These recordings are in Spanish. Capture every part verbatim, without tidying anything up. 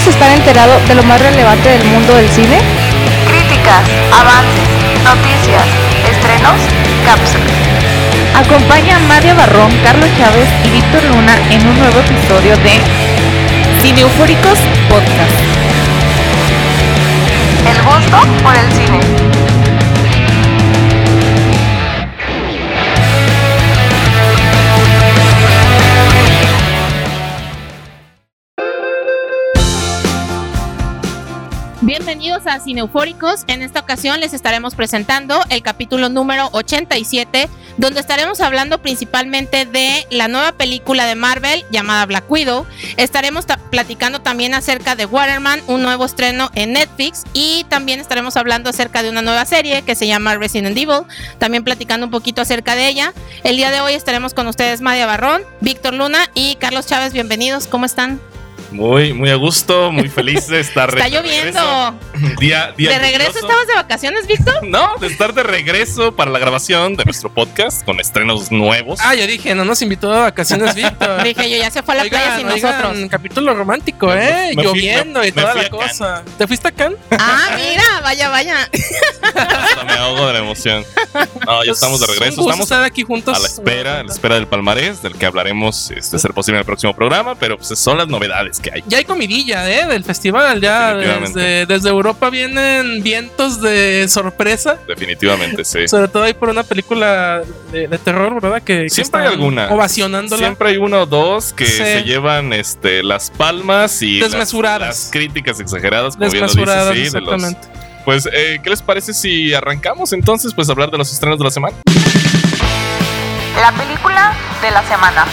¿Quieres estar enterado de lo más relevante del mundo del cine? Críticas, avances, noticias, estrenos, cápsulas. Acompaña a María Barrón, Carlos Chávez y Víctor Luna en un nuevo episodio de Cine Eufóricos Podcast. El gusto por el cine. Bienvenidos a Cine Eufóricos. En esta ocasión les estaremos presentando el capítulo número ochenta y siete, donde estaremos hablando principalmente de la nueva película de Marvel llamada Black Widow. Estaremos ta- platicando también acerca de Waterman, un nuevo estreno en Netflix, y también estaremos hablando acerca de una nueva serie que se llama Resident Evil, también platicando un poquito acerca de ella. El día de hoy estaremos con ustedes María Barrón, Víctor Luna y Carlos Chávez. Bienvenidos, ¿cómo están? Muy, muy a gusto, muy feliz de estar Está de lloviendo. regreso. Día, día ¿De regreso lluvioso. estabas de vacaciones, Víctor? No, de estar de regreso para la grabación de nuestro podcast con estrenos nuevos. Ah, yo dije, no nos invitó a vacaciones, Víctor. Dije yo, ya se fue a la Oigan, playa sin oigan, nosotros. Capítulo romántico, Me- ¿eh? me fui- Lloviendo me- y me toda fui la a Cannes. cosa. ¿Te fuiste a Cannes? Ah, mira, vaya, vaya. Hasta me ahogo de la emoción. No, ya estamos de regreso. Un gusto Estamos estar aquí juntos. a la espera, a la espera del palmarés, del que hablaremos, este, ser posible en el próximo programa, pero pues son las novedades que hay. Ya hay comidilla, ¿eh? Del festival. Ya Definitivamente. desde, desde Europa vienen vientos de sorpresa. Definitivamente, sí. Sobre todo ahí por una película de, de terror, ¿verdad? Que, que Siempre hay están alguna. Ovacionándola. Siempre hay uno o dos que Sí. se llevan este, las palmas y las- Desmesuradas. Las, críticas exageradas, como bien lo Desmesuradas, dices, sí, de los, exactamente. Pues, eh, ¿qué les parece si arrancamos entonces pues a hablar de los estrenos de la semana? La película de la semana.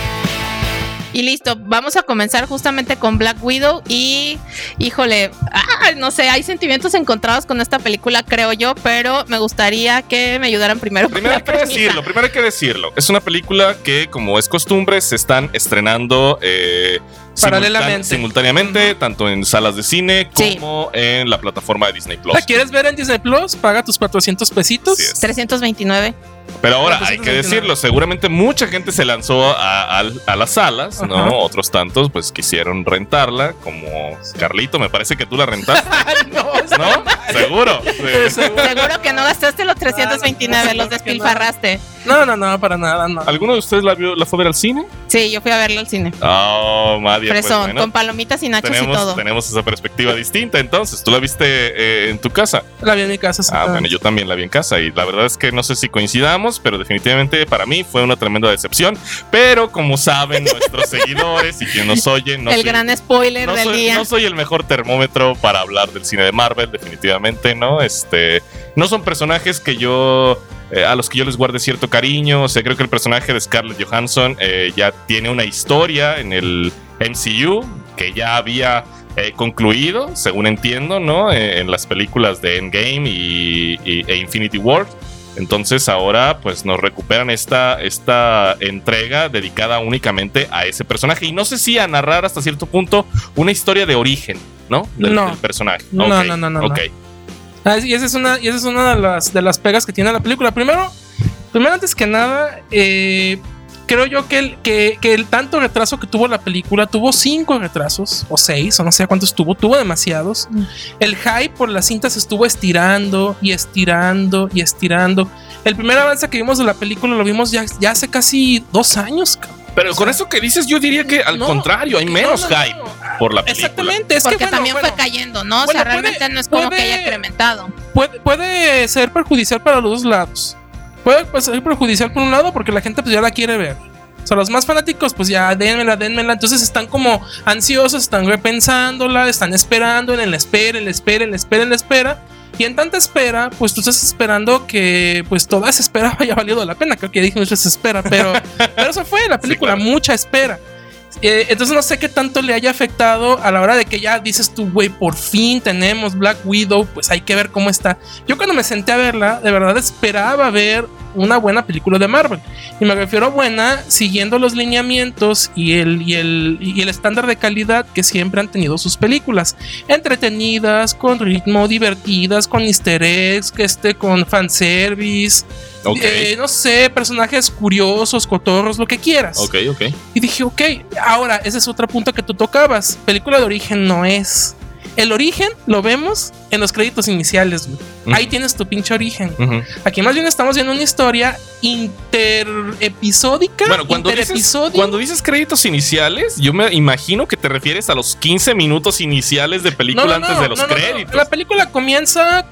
Y listo, vamos a comenzar justamente con Black Widow y, híjole, ah, no sé, hay sentimientos encontrados con esta película, creo yo, pero me gustaría que me ayudaran primero. Primero hay con que la premisa. decirlo, primero hay que decirlo. Es una película que, como es costumbre, se están estrenando eh, Paralelamente. simultán- simultáneamente, tanto en salas de cine Sí. como en la plataforma de Disney Plus. ¿La quieres ver en Disney Plus? Paga tus cuatrocientos pesitos. Así es. trescientos veintinueve. Pero ahora Bueno, pues hay eso que es lo que decirlo, seguramente mucha gente se lanzó a, a- a las salas, ¿no? Ajá. Otros tantos pues quisieron rentarla, como Carlito, me parece que tú la rentaste, no, ¿no? Seguro. Sí. Seguro que no gastaste los trescientos veintinueve, Ah, no, los seguro que despilfarraste. no, no, no, para nada, no. ¿Alguno de ustedes la, vio, la fue a ver al cine? Sí, yo fui a verlo al cine. Oh, Madia, pues Fresón, bueno, con palomitas y nachos y tenemos, todo. tenemos esa perspectiva distinta. Entonces, ¿tú la viste eh, en tu casa? La vi en mi casa. Ah, bueno, yo también la vi en casa y la verdad es que no sé si coincidamos, pero definitivamente para mí fue una tremenda decepción. Pero como saben nuestros seguidores y quien nos oye, no el soy, gran spoiler no del soy- día. no soy el mejor termómetro para hablar del cine de Marvel, definitivamente, ¿no? Este, no son personajes que yo... Eh, a los que yo les guarde cierto cariño. O sea, creo que el personaje de Scarlett Johansson eh, ya tiene una historia en el M C U que ya había eh, concluido, según entiendo, ¿no? Eh, en las películas de Endgame y, y- e Infinity War. Entonces ahora pues nos recuperan esta, esta entrega dedicada únicamente a ese personaje. Y no sé si a narrar hasta cierto punto una historia de origen, ¿no? Del, No. del personaje. No, Ok, no, no, no, ok. Ah, y esa es una, y esa es una de las, de las pegas que tiene la película. Primero, primero antes que nada, eh, creo yo que el, que, que el tanto retraso que tuvo la película, tuvo cinco retrasos, o seis, o no sé cuántos tuvo, tuvo demasiados. Mm. El hype por las cintas se estuvo estirando y estirando y estirando. El primer avance que vimos de la película lo vimos ya, ya hace casi dos años, cabrón. Pero con eso que dices, yo diría que al No, contrario, hay no, menos no, no. hype por la película. Exactamente, es Porque que bueno, también bueno, fue cayendo, ¿no? o Bueno, sea, puede- realmente no es como puede- que haya incrementado. puede, puede ser perjudicial para los dos lados. Puede pues, ser perjudicial por un lado porque la gente pues ya la quiere ver. O sea, los más fanáticos pues ya dénmela, dénmela. Entonces están como ansiosos, están repensándola, están esperando en la espera, en la espera, en la espera, en la espera. Y en tanta espera, pues tú estás esperando que pues toda esa espera haya valido la pena. Creo que dije mucha espera, pero, pero eso fue la película, Sí, claro. mucha espera. Eh, entonces no sé qué tanto le haya afectado a la hora de que ya dices tú, güey, por fin tenemos Black Widow, pues hay que ver cómo está. Yo cuando me senté a verla, de verdad esperaba ver una buena película de Marvel. Y me refiero a buena siguiendo los lineamientos y el, y el, y el estándar de calidad que siempre han tenido sus películas. Entretenidas, con ritmo, divertidas, con easter eggs, que esté con fanservice. Ok. Eh, no sé, personajes curiosos, cotorros, lo que quieras. Ok, ok. Y dije, ok, ahora ese es otro punto que tú tocabas. Película de origen no es. El origen lo vemos en los créditos iniciales, güey. Uh-huh. Ahí tienes tu pinche origen. Uh-huh. Aquí más bien estamos viendo una historia interepisódica. Bueno, cuando dices, cuando dices créditos iniciales, yo me imagino que te refieres a los quince minutos iniciales de película no, no, antes no, de los no, no, créditos. No. La película comienza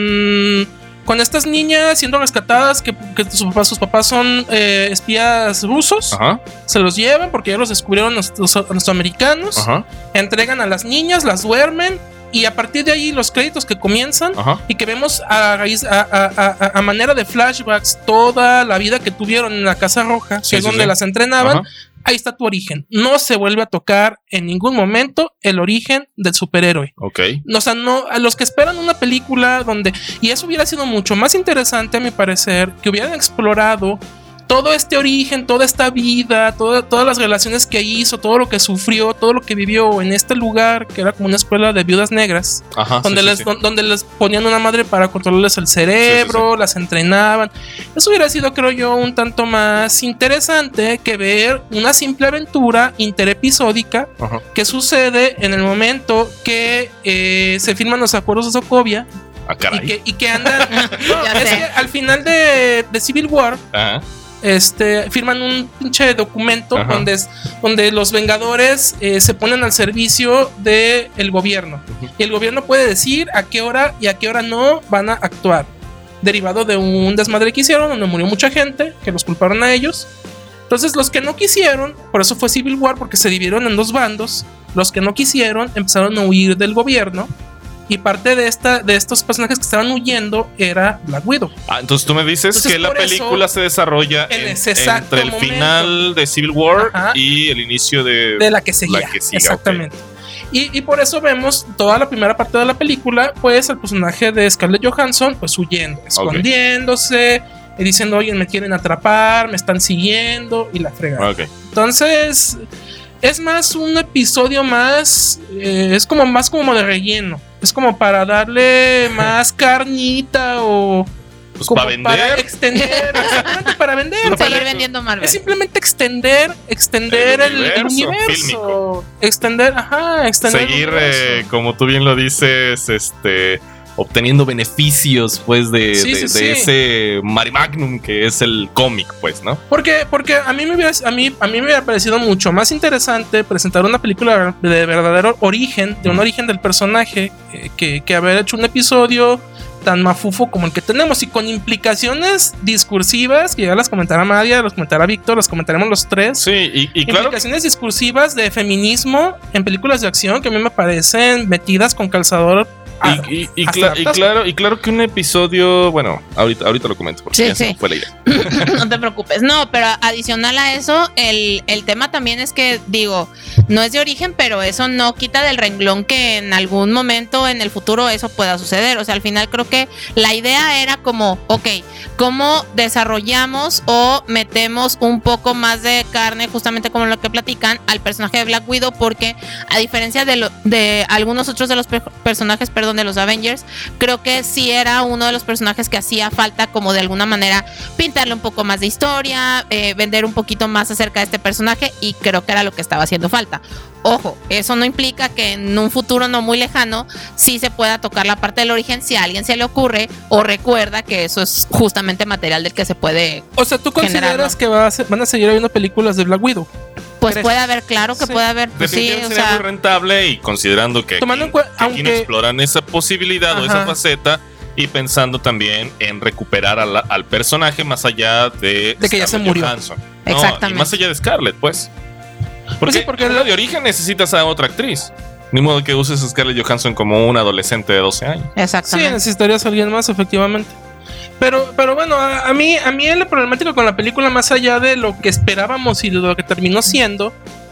con... Con estas niñas siendo rescatadas, que, que sus, papás, sus papás son eh, espías rusos. Ajá. Se los llevan porque ya los descubrieron los, los, los americanos. Ajá. Entregan a las niñas, las duermen. Y a partir de ahí los créditos que comienzan. Ajá. Y que vemos a, raíz, a, a, a, a manera de flashbacks toda la vida que tuvieron en la Casa Roja, sí, que es sí, donde sí. las entrenaban. Ajá. Ahí está tu origen. No se vuelve a tocar en ningún momento el origen del superhéroe. Ok. O sea, no, a los que esperan una película donde... Y eso hubiera sido mucho más interesante, a mi parecer, que hubieran explorado todo este origen, toda esta vida, toda, todas las relaciones que hizo, todo lo que sufrió, todo lo que vivió en este lugar, que era como una escuela de viudas negras. Ajá, donde, sí, les, sí, sí. donde les ponían una madre para controlarles el cerebro, sí, sí, sí. las entrenaban. Eso hubiera sido, creo yo, un tanto más interesante que ver una simple aventura interepisódica. Ajá. Que sucede en el momento que eh, se firman los acuerdos de Sokovia. Ah, y, que, y que andan... no, es que al final de, de Civil War... Ajá. Este, firman un pinche documento donde, donde los Vengadores eh, se ponen al servicio del gobierno. Uh-huh. Y el gobierno puede decir a qué hora y a qué hora no van a actuar. Derivado de un desmadre que hicieron, donde murió mucha gente, que los culparon a ellos. Entonces los que no quisieron, por eso fue Civil War, porque se dividieron en dos bandos. Los que no quisieron empezaron a huir del gobierno. Y parte de esta de estos personajes que estaban huyendo era Black Widow. Ah, entonces tú me dices entonces, que la película se desarrolla en, en ese entre el momento. final de Civil War Ajá. y el inicio de, de la que seguía. La que siga, exactamente. Okay. Y, y por eso vemos toda la primera parte de la película, pues el personaje de Scarlett Johansson, pues huyendo, escondiéndose, okay. y diciendo, oye, me quieren atrapar, me están siguiendo y la fregada. Okay. Entonces, es más un episodio más, eh, es como más como de relleno. Es como para darle más carnita o... Pues para vender. Para extender, exactamente para vender. Seguir para, vendiendo Marvel. Es simplemente extender, extender el universo. El, el universo extender, ajá, extender. Seguir, eh, como tú bien lo dices, este... obteniendo beneficios, pues, de, sí, de, sí, de sí. ese Mari Magnum que es el cómic, pues, ¿no? Porque, porque a mí me hubiera, a mí, a mí me hubiera parecido mucho más interesante presentar una película de verdadero origen, de un mm. origen del personaje, eh, que, que haber hecho un episodio tan mafufo como el que tenemos y con implicaciones discursivas, que ya las comentará Madia, las comentará Víctor, las comentaremos los tres. Sí, y, y claro. Implicaciones discursivas de feminismo en películas de acción que a mí me parecen metidas con calzador. Y, y, y, cl- y claro, y claro que un episodio, bueno, ahorita, ahorita lo comento porque sí, ya sí. se fue la idea. No te preocupes. No, pero adicional a eso, el, el tema también es que, digo, no es de origen, pero eso no quita del renglón que en algún momento en el futuro eso pueda suceder. O sea, al final creo que la idea era como, ok, ¿cómo desarrollamos o metemos un poco más de carne, justamente como lo que platican, al personaje de Black Widow? Porque a diferencia de, lo, de algunos otros de los per- personajes, perdón, de los Avengers, creo que sí era uno de los personajes que hacía falta como de alguna manera pintarle un poco más de historia, eh, vender un poquito más acerca de este personaje, y creo que era lo que estaba haciendo falta. Ojo, eso no implica que en un futuro no muy lejano sí se pueda tocar la parte del origen si a alguien se le ocurre o recuerda que eso es justamente material del que se puede. O sea, ¿tú consideras generar, ¿no? que va a ser, van a seguir habiendo películas de Black Widow? Pues puede haber, claro que sí. puede haber. Pues sí, o sea, muy rentable, y considerando que tomando aquí, en cu- que aquí aunque, no exploran esa posibilidad Ajá. o esa faceta, y pensando también en recuperar a la, al personaje más allá de, de que ya se murió. Johansson. Exactamente. No, y más allá de Scarlett, pues. Porque, pues sí, porque la de origen necesitas a otra actriz. Ni modo que uses a Scarlett Johansson como una adolescente de doce años. Exactamente. Sí, necesitarías a alguien más, efectivamente. Pero, pero bueno, a, a mí a mí el problemático con la película, más allá de lo que esperábamos y de lo que terminó siendo,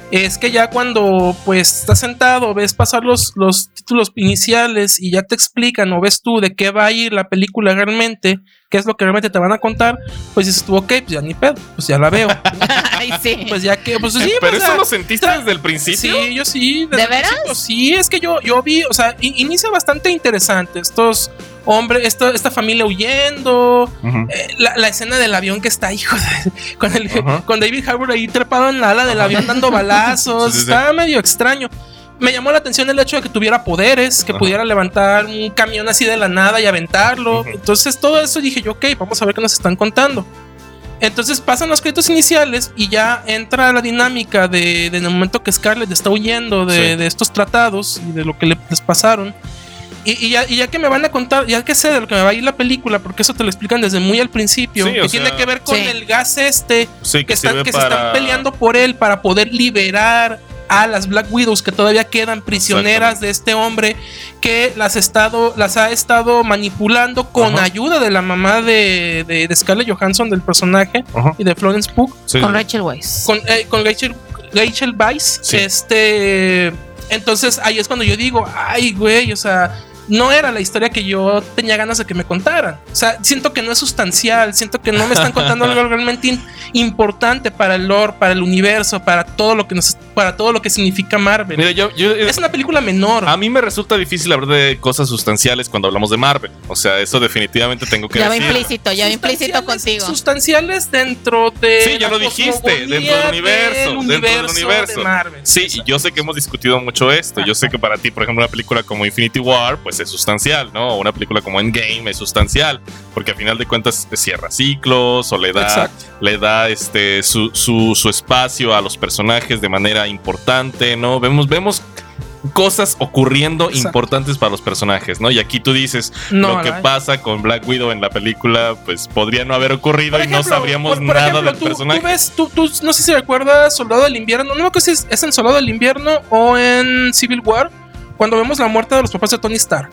es que ya cuando pues estás sentado, ves pasar los, los títulos iniciales y ya te explican o ves tú de qué va a ir la película realmente, qué es lo que realmente te van a contar, pues dices tú, ok, pues ya ni pedo, pues ya la veo. Ay, sí. Pues ya que, pues sí. Pero pues, eso ya, lo sentiste está, desde el principio. Sí, yo sí. ¿De veras? Sí, es que yo, yo vi, o sea, in, inicia bastante interesante. Estos hombres, esta, esta familia huyendo, uh-huh. eh, la, la escena del avión que está, hijo de, con, el, uh-huh. con David Harbour ahí trepado en la ala del uh-huh. avión dando balazos. Sí, sí, está sí. medio extraño. Me llamó la atención el hecho de que tuviera poderes, que uh-huh. pudiera levantar un camión así de la nada y aventarlo. Uh-huh. Entonces todo eso dije yo, ok, vamos a ver qué nos están contando. Entonces pasan los créditos iniciales y ya entra la dinámica de, de en el momento que Scarlett está huyendo de, sí. de estos tratados y de lo que le, les pasaron. Y, y, ya, y ya que me van a contar, ya que sé de lo que me va a ir la película, porque eso te lo explican desde muy al principio, sí, que tiene sea, que ver con sí. el gas este, sí, que, que, están, que para... se están peleando por él para poder liberar a las Black Widows que todavía quedan prisioneras de este hombre que las, estado, las ha estado manipulando con uh-huh. ayuda de la mamá de, de, de Scarlett Johansson, del personaje, uh-huh. y de Florence Pugh. Sí. Con Rachel Weisz. Con, eh, con Rachel, Rachel Weisz. Sí. Este, entonces ahí es cuando yo digo, ay, güey, o sea, no era la historia que yo tenía ganas de que me contaran. O sea, siento que no es sustancial, siento que no me están contando algo realmente in- importante para el lore, para el universo, para todo lo que nos, para todo lo que significa Marvel. Mira, yo, yo, es una película menor. A mí me resulta difícil hablar de cosas sustanciales cuando hablamos de Marvel. O sea, eso definitivamente tengo que ya decir. Ya va implícito, ya va implícito contigo. Sustanciales dentro de. Sí, ya lo dijiste, dentro del universo, del dentro del universo. De Marvel. Sí, y yo sé que hemos discutido mucho esto. Yo sé que para ti, por ejemplo, una película como Infinity War, pues es sustancial, ¿no? O una película como Endgame es sustancial, porque al final de cuentas cierra ciclos o le da, Exacto. le da este su, su, su espacio a los personajes de manera importante, ¿no? Vemos, vemos cosas ocurriendo Exacto. importantes para los personajes, ¿no? Y aquí tú dices, no, lo que no, pasa con Black Widow en la película, pues podría no haber ocurrido por ejemplo, y no sabríamos por, por nada ejemplo, del tú, personaje. Tú ves, tú, tú, no sé si recuerdas Soldado del Invierno, no sé si es, es en Soldado del Invierno o en Civil War, cuando vemos la muerte de los papás de Tony Stark.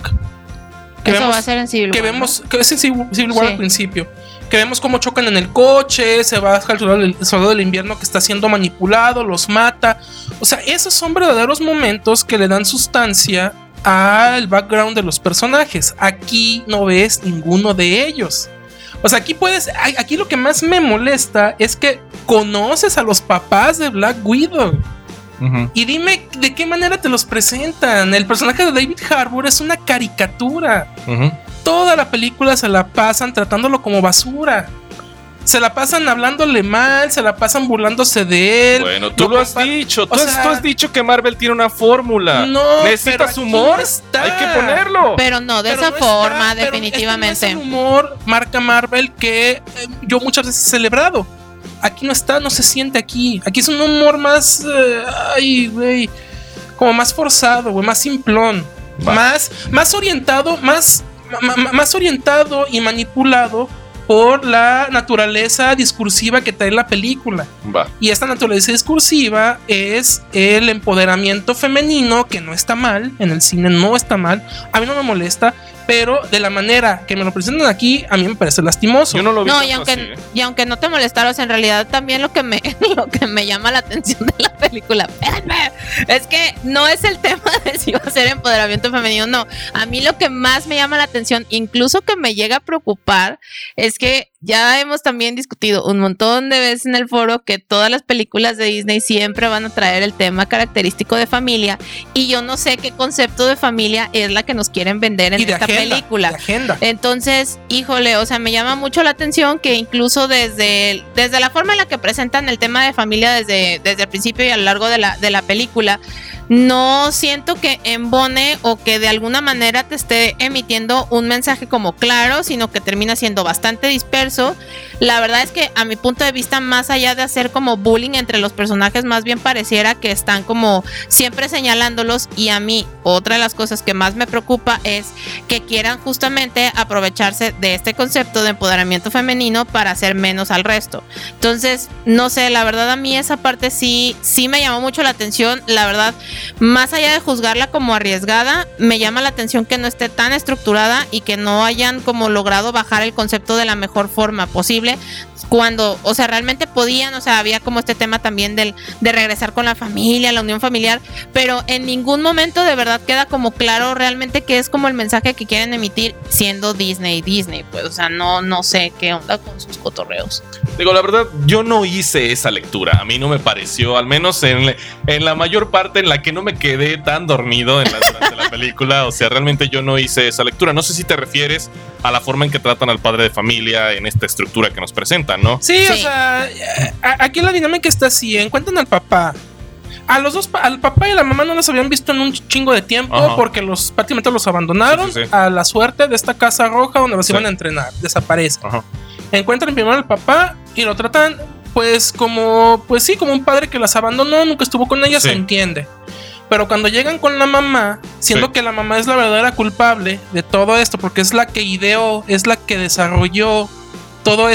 Que Eso vemos, va a ser en Civil que War. Vemos, que es en Civil War sí. al principio. Que vemos cómo chocan en el coche, se baja el soldado, del, el soldado del invierno que está siendo manipulado, los mata. O sea, esos son verdaderos momentos que le dan sustancia al background de los personajes. Aquí no ves ninguno de ellos. O sea, aquí puedes. Aquí lo que más me molesta es que conoces a los papás de Black Widow. Uh-huh. Y dime de qué manera te los presentan. El personaje de David Harbour es una caricatura. Uh-huh. Toda la película se la pasan tratándolo como basura. Se la pasan hablándole mal, se la pasan burlándose de él. Bueno, tú lo, lo has compa- dicho. Tú, sea, has, tú has dicho que Marvel tiene una fórmula. No, necesitas humor. No hay que ponerlo. Pero no, de pero esa no forma, está, definitivamente. Pero este no es el humor marca Marvel que eh, yo muchas veces he celebrado. Aquí no está, no se siente aquí. Aquí es un humor más. Uh, ay, güey. Como más forzado, güey. Más simplón. Va. Más, más orientado, más, m- más orientado y manipulado por la naturaleza discursiva que trae la película. Va. Y esta naturaleza discursiva es el empoderamiento femenino, que no está mal. En el cine no está mal. A mí no me molesta. Pero de la manera que me lo presentan aquí, a mí me parece lastimoso. Yo no lo vi. No, y aunque, así, ¿eh? y aunque no te molestaras, en realidad también lo que me lo que me llama la atención de la película, espérenme, es que no es el tema de si va a ser empoderamiento femenino o no. A mí lo que más me llama la atención, incluso que me llega a preocupar, es que ya hemos también discutido un montón de veces en el foro que todas las películas de Disney siempre van a traer el tema característico de familia, y yo no sé qué concepto de familia es la que nos quieren vender en esta agenda, película. De agenda. Entonces, híjole, o sea, me llama mucho la atención que incluso desde, desde la forma en la que presentan el tema de familia desde, desde el principio y a lo largo de la, de la película, no siento que embone o que de alguna manera te esté emitiendo un mensaje como claro, sino que termina siendo bastante disperso. La verdad es que a mi punto de vista, más allá de hacer como bullying entre los personajes, más bien pareciera que están como siempre señalándolos, y a mí otra de las cosas que más me preocupa es que quieran justamente aprovecharse de este concepto de empoderamiento femenino para hacer menos al resto. Entonces, no sé, la verdad a mí esa parte sí, sí me llamó mucho la atención. La verdad, más allá de juzgarla como arriesgada, me llama la atención que no esté tan estructurada y que no hayan como logrado bajar el concepto de la mejor forma posible, cuando, o sea, realmente podían, o sea, había como este tema también del de regresar con la familia, la unión familiar, pero en ningún momento de verdad queda como claro realmente qué es como el mensaje que quieren emitir siendo Disney, Disney, pues, o sea, no, no sé qué onda con sus cotorreos. Digo, la verdad, yo no hice esa lectura. A mí no me pareció, al menos en, en la mayor parte en la que no me quedé tan dormido en la, durante la película. O sea, realmente yo no hice esa lectura. No sé si te refieres a la forma en que tratan al padre de familia en esta estructura que nos presentan, ¿no? Sí, Sí. o sea, aquí la dinámica está así: encuentran al papá. A los dos, al papá y a la mamá no los habían visto en un chingo de tiempo. Ajá. Porque los prácticamente los abandonaron. Sí, sí, sí. A la suerte de esta casa roja donde los sí. iban a entrenar. Desaparecen. Ajá. Encuentran primero al papá y lo tratan, pues, como, pues sí, como un padre que las abandonó, nunca estuvo con ellas, sí. Se entiende. Pero cuando llegan con la mamá, siendo sí. que la mamá es la verdadera culpable de todo esto, porque es la que ideó, es la que desarrolló todo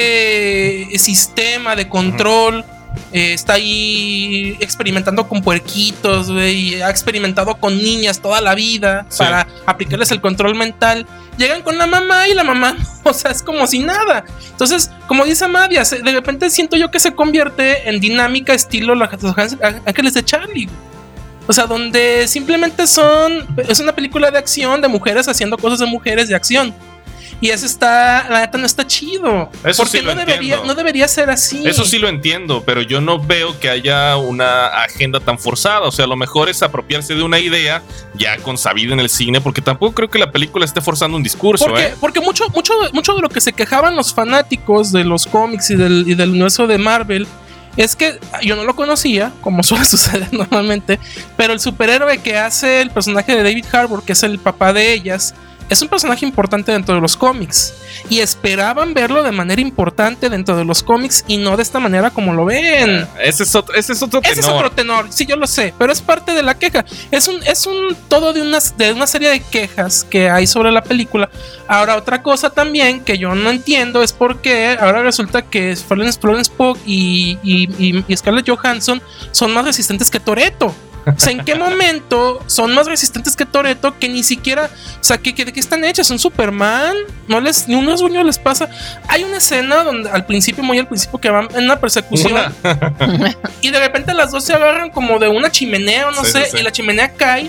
este sistema de control. Uh-huh. Eh, está ahí experimentando con puerquitos, güey, ha experimentado con niñas toda la vida, sí. Para aplicarles el control mental. Llegan con la mamá y la mamá, o sea, es como si nada. Entonces, como dice Madia, de repente siento yo que se convierte en dinámica estilo Los Ángeles de Charlie. O sea, donde simplemente son, es una película de acción de mujeres haciendo cosas de mujeres de acción. Y eso está, la neta no está chido. Eso porque sí no lo debería, entiendo. no debería ser así. Eso sí lo entiendo, pero yo no veo que haya una agenda tan forzada. O sea, a lo mejor es apropiarse de una idea ya consabida en el cine, porque tampoco creo que la película esté forzando un discurso. Porque, ¿eh? porque mucho, mucho, mucho de lo que se quejaban los fanáticos de los cómics y del, y del universo de Marvel es que yo no lo conocía, como suele suceder normalmente, pero el superhéroe que hace el personaje de David Harbour, que es el papá de ellas, es un personaje importante dentro de los cómics y esperaban verlo de manera importante dentro de los cómics y no de esta manera como lo ven. Uh, ese, es otro, ese es otro tenor. Ese es otro tenor, sí, yo lo sé, pero es parte de la queja. Es un, es un todo de una, de una serie de quejas que hay sobre la película. Ahora, otra cosa también que yo no entiendo es por qué ahora resulta que Florence, Florence Pugh y, y, y, y Scarlett Johansson son más resistentes que Toretto. O sea, ¿en qué momento son más resistentes que Toretto? Que ni siquiera, o sea, que, que, ¿de qué están hechas? ¿Son Superman? No les, ni un rasguño les pasa. Hay una escena donde al principio, muy al principio, que van en una persecución una. Y de repente las dos se agarran como de una chimenea o no sí, sé, sí, sí. Y la chimenea cae.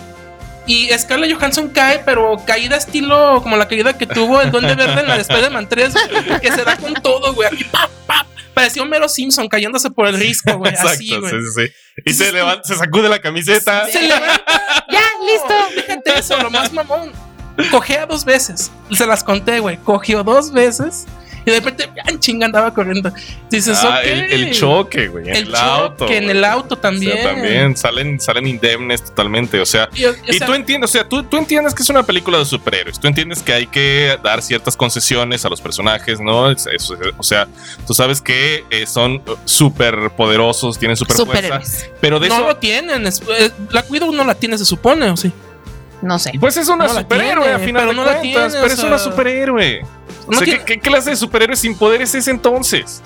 Y Scarlett Johansson cae, pero caída estilo como la caída que tuvo el Duende Verde en la de Spider-Man tres, que se da con todo, güey, aquí pap, pap. Parecía Homero Simpson cayéndose por el risco, güey. Así, güey. Sí, sí, sí. Y se levanta, se sacude la camiseta. Se levanta. Ya, listo. Fíjate eso, lo más mamón. Cogea dos veces. Se las conté, güey. Cogió dos veces. Y de repente, en chinga, andaba corriendo. Dices, ah, ok. El, el choque, güey. En el, el auto. Que en el auto también. O sea, también salen, salen indemnes totalmente. O sea, y, o y sea, tú entiendes, o sea, tú, tú entiendes que es una película de superhéroes. Tú entiendes que hay que dar ciertas concesiones a los personajes, ¿no? Es, es, o sea, tú sabes que eh, son súper poderosos, tienen súper fuerza. Pero de no eso. lo tienen. Es, eh, la Widow no la tiene, se supone, ¿o sí? No sé. Pues es una no superhéroe, a final pero de no cuentas. la tiene, pero o es sea, una superhéroe. No o sea, tiene... ¿qué, ¿qué clase de superhéroe sin poderes es entonces?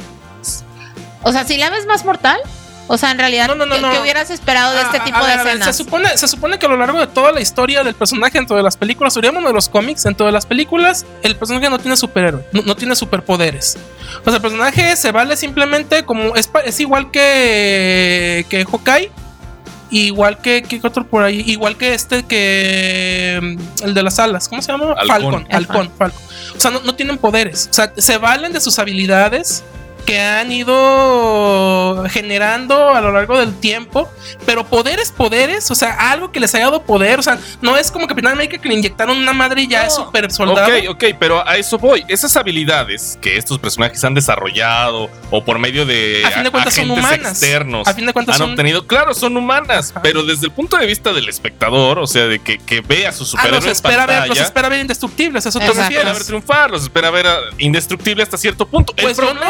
O sea, si la ves más mortal, o sea, en realidad, no, no, no, ¿qué, no. ¿qué hubieras esperado de a, este tipo a, a, de a, escenas? Se supone, se supone que a lo largo de toda la historia del personaje dentro de las películas, diríamos de los cómics, dentro de las películas, el personaje no tiene superhéroe, no, no tiene superpoderes. O sea, el personaje se vale simplemente como, es, es igual que, que Hawkeye. Igual que, que otro por ahí, igual que este que el de las alas, ¿cómo se llama? Halcón. Falcon, Halcón, Falcon. O sea, no, no tienen poderes. O sea, se valen de sus habilidades que han ido generando a lo largo del tiempo, pero poderes, poderes, o sea, algo que les haya dado poder, o sea, no es como Capitán América que le inyectaron una madre y ya no. Es super soldado. Ok, ok, pero a eso voy. Esas habilidades que estos personajes han desarrollado o por medio de, a fin de cuentas agentes son humanas. externos a fin de cuentas han son... obtenido, claro, son humanas, ajá. Pero desde el punto de vista del espectador, o sea, de que, que ve a sus superhéroes ah, los espera en pantalla, ver, los espera ver indestructibles, eso te los refieres. espera ver triunfar, los espera ver indestructible hasta cierto punto. Pues el no, problema, a mí me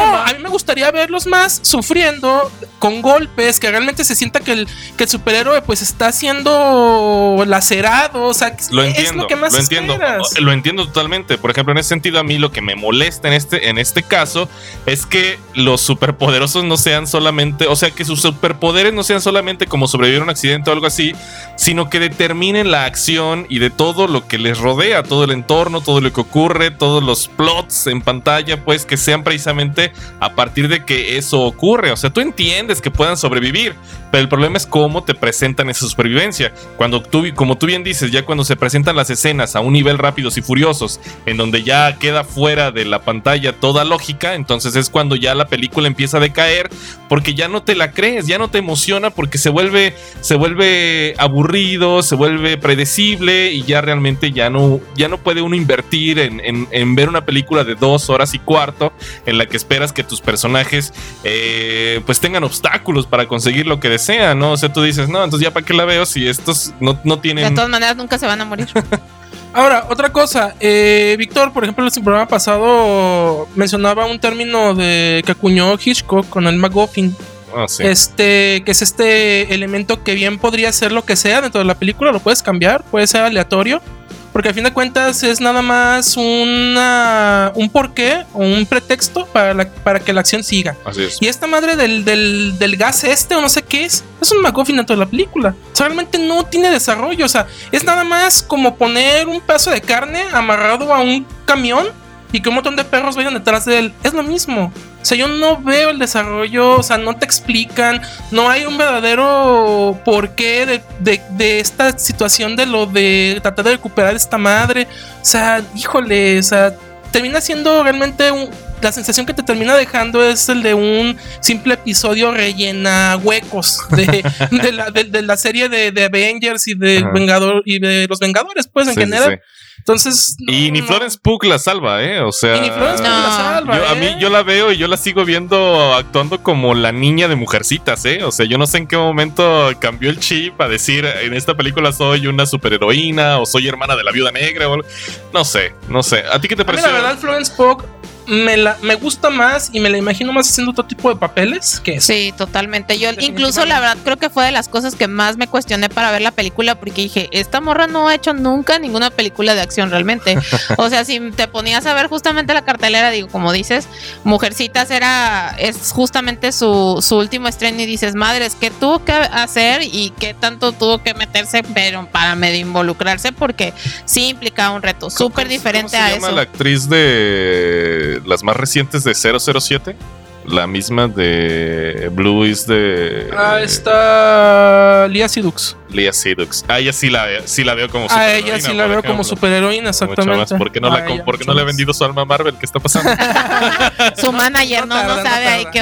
me gustaría verlos más sufriendo con golpes, que realmente se sienta que el, que el superhéroe pues está siendo lacerado, o sea, lo es entiendo, lo que más lo entiendo, esperas. Lo entiendo totalmente. Por ejemplo, en ese sentido, a mí lo que me molesta en este, en este caso es que los superpoderosos no sean solamente, o sea, que sus superpoderes no sean solamente como sobrevivir a un accidente o algo así, sino que determinen la acción y de todo lo que les rodea, todo el entorno, todo lo que ocurre, todos los plots en pantalla, pues que sean precisamente a partir de que eso ocurre. O sea, tú entiendes que puedan sobrevivir, pero el problema es cómo te presentan esa supervivencia. Cuando tú, como tú bien dices, ya cuando se presentan las escenas a un nivel rápidos y furiosos, en donde ya queda fuera de la pantalla toda lógica, entonces es cuando ya la película empieza a decaer, porque ya no te la crees, ya no te emociona, porque se vuelve, se vuelve aburrido, se vuelve predecible y ya realmente ya no, ya no puede uno invertir en, en, en ver una película de dos horas y cuarto en la que esperas que tus personajes eh, pues tengan obstáculos para conseguir lo que desean, ¿no? O sea, tú dices, no, entonces ya para qué la veo si estos no, no tienen... De todas maneras nunca se van a morir. Ahora, otra cosa, eh, Víctor, por ejemplo, en el programa pasado mencionaba un término de que acuñó Hitchcock con el MacGuffin. Ah, sí. Este, que es este elemento que bien podría ser lo que sea dentro de la película, lo puedes cambiar, puede ser aleatorio, porque al fin de cuentas es nada más una, un porqué o un pretexto para, la, para que la acción siga. Así es. Y esta madre del, del, del gas este o no sé qué es, es un MacGuffin dentro de la película. O sea, realmente no tiene desarrollo, o sea, es nada más como poner un pedazo de carne amarrado a un camión y que un montón de perros vayan detrás de él. Es lo mismo. O sea, yo no veo el desarrollo, o sea, no te explican, no hay un verdadero porqué de, de, de esta situación de lo de tratar de recuperar esta madre. O sea, híjole, o sea, termina siendo realmente un, la sensación que te termina dejando es el de un simple episodio rellena huecos de, de, la, de, de la serie de, de Avengers y de, Vengador, y de los Vengadores, pues, en sí, general. Sí, sí. Entonces, no, y ni no. Florence Pugh la salva, ¿eh? O sea, Y ni Florence Pugh no. la salva, yo, ¿eh? a mí yo la veo y yo la sigo viendo actuando como la niña de Mujercitas, ¿eh? O sea, yo no sé en qué momento cambió el chip a decir en esta película soy una superheroína o soy hermana de la Viuda Negra o no sé, no sé. ¿A ti qué te A mí pareció? la verdad Florence Pugh me, la, me gusta más y me la imagino más haciendo otro tipo de papeles que eso. Sí, totalmente. Yo incluso la verdad creo que fue de las cosas que más me cuestioné para ver la película, porque dije, esta morra no ha hecho nunca ninguna película de acción realmente. O sea, si te ponías a ver justamente la cartelera, digo, como dices, Mujercitas era, es justamente su, su último estreno y dices, madres, ¿qué tuvo que hacer y qué tanto tuvo que meterse, pero para medio involucrarse? Porque sí implicaba un reto súper diferente ¿Cómo a se llama eso. la actriz de las más recientes de cero cero siete? La misma de Blue is de... Ah, está Lea Seydoux. Lea Seydoux. Ah, ella sí la, sí la veo como A superheroína. ella sí la por veo ejemplo. como superheroína, exactamente. Mucho más. ¿Por qué no, A la, ella, ¿por qué mucho no le ha más. vendido su alma a Marvel? ¿Qué está pasando? Su manager no, no, tarda, sabe no ahí tarda. qué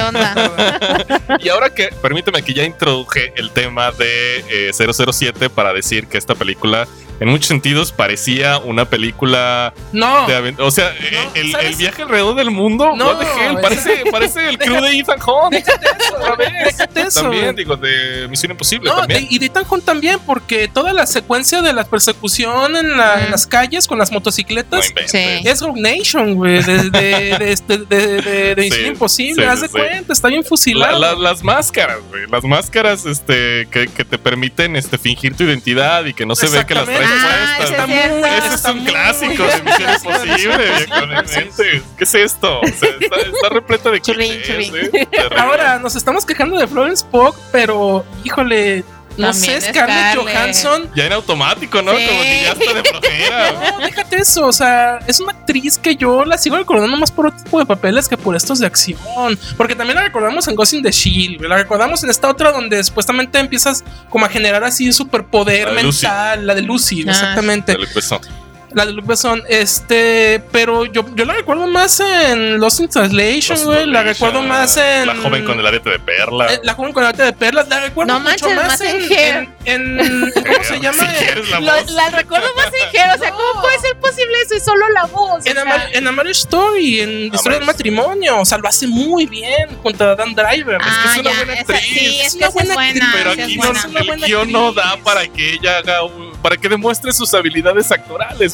onda. Y ahora que, permíteme que ya introduje el tema de eh, cero cero siete para decir que esta película en muchos sentidos parecía una película No. de aven- o sea, eh, No, el, ¿sabes? el viaje alrededor del mundo, No, what the hell, parece, parece el crew de Ethan Hunt. Otra vez. Déjate eso, También, güey. digo, de Misión Imposible No, también. de- y de Ethan Hunt también, porque toda la secuencia de la persecución en, la- Mm. en las calles con las motocicletas No inventes. Sí. es Rogue Nation, güey, de, de, de, de, de, de- de Misión Sí, Imposible, sí, haz de sí. cuenta, está bien La- fusilado. la- las máscaras, güey. Las máscaras este, que, que te permiten este, fingir tu identidad y que no se ve que las traes Exactamente. Ah, puestas. ese es Está muy- cierto. Ese es está un muy- clásico de Misión Imposible, viejo, no inventes. ¿Qué es esto? O sea, está, está repleta de Churrín, clichés, churrín. ¿eh? Terrible. Ahora, nos estamos quejando de Florence Pugh, pero, híjole, no También sé, es Scarlett Scarlett. Johansson. Ya en automático, ¿no? Sí. Como que ya está de flojera. No, déjate eso, o sea, es una actriz que yo la sigo recordando más por otro tipo de papeles que por estos de acción. Porque también la recordamos en Ghost in the Shield, la recordamos en esta otra donde supuestamente empiezas como a generar así un superpoder La de Lucy. mental, la de Lucy, Ah. exactamente. Dale, pues, no. La de Luc Besson, este, pero yo, yo la recuerdo más en Lost in Translation, Lost in güey, la Translation, recuerdo más en... La joven con el arete de perla. eh, La joven con el arte de perlas, la recuerdo No mucho manches, más más en, en Hair. en, en- ¿cómo se llama? Si quieres la Lo- voz. la recuerdo más ligera, o sea, ¿cómo puede ser posible eso y solo la voz? En, O A, sea, Mar- en A Marriage Story, en Historia Marriage del Matrimonio, o sea, lo hace muy bien junto a Dan Driver. ah, es una ya, buena esa- actriz. sí, Es es que una esa es buena buena. actriz, Pero esa es aquí no no, buena. es una el buena guión no da actriz. para que ella haga un- para que demuestre sus habilidades actorales,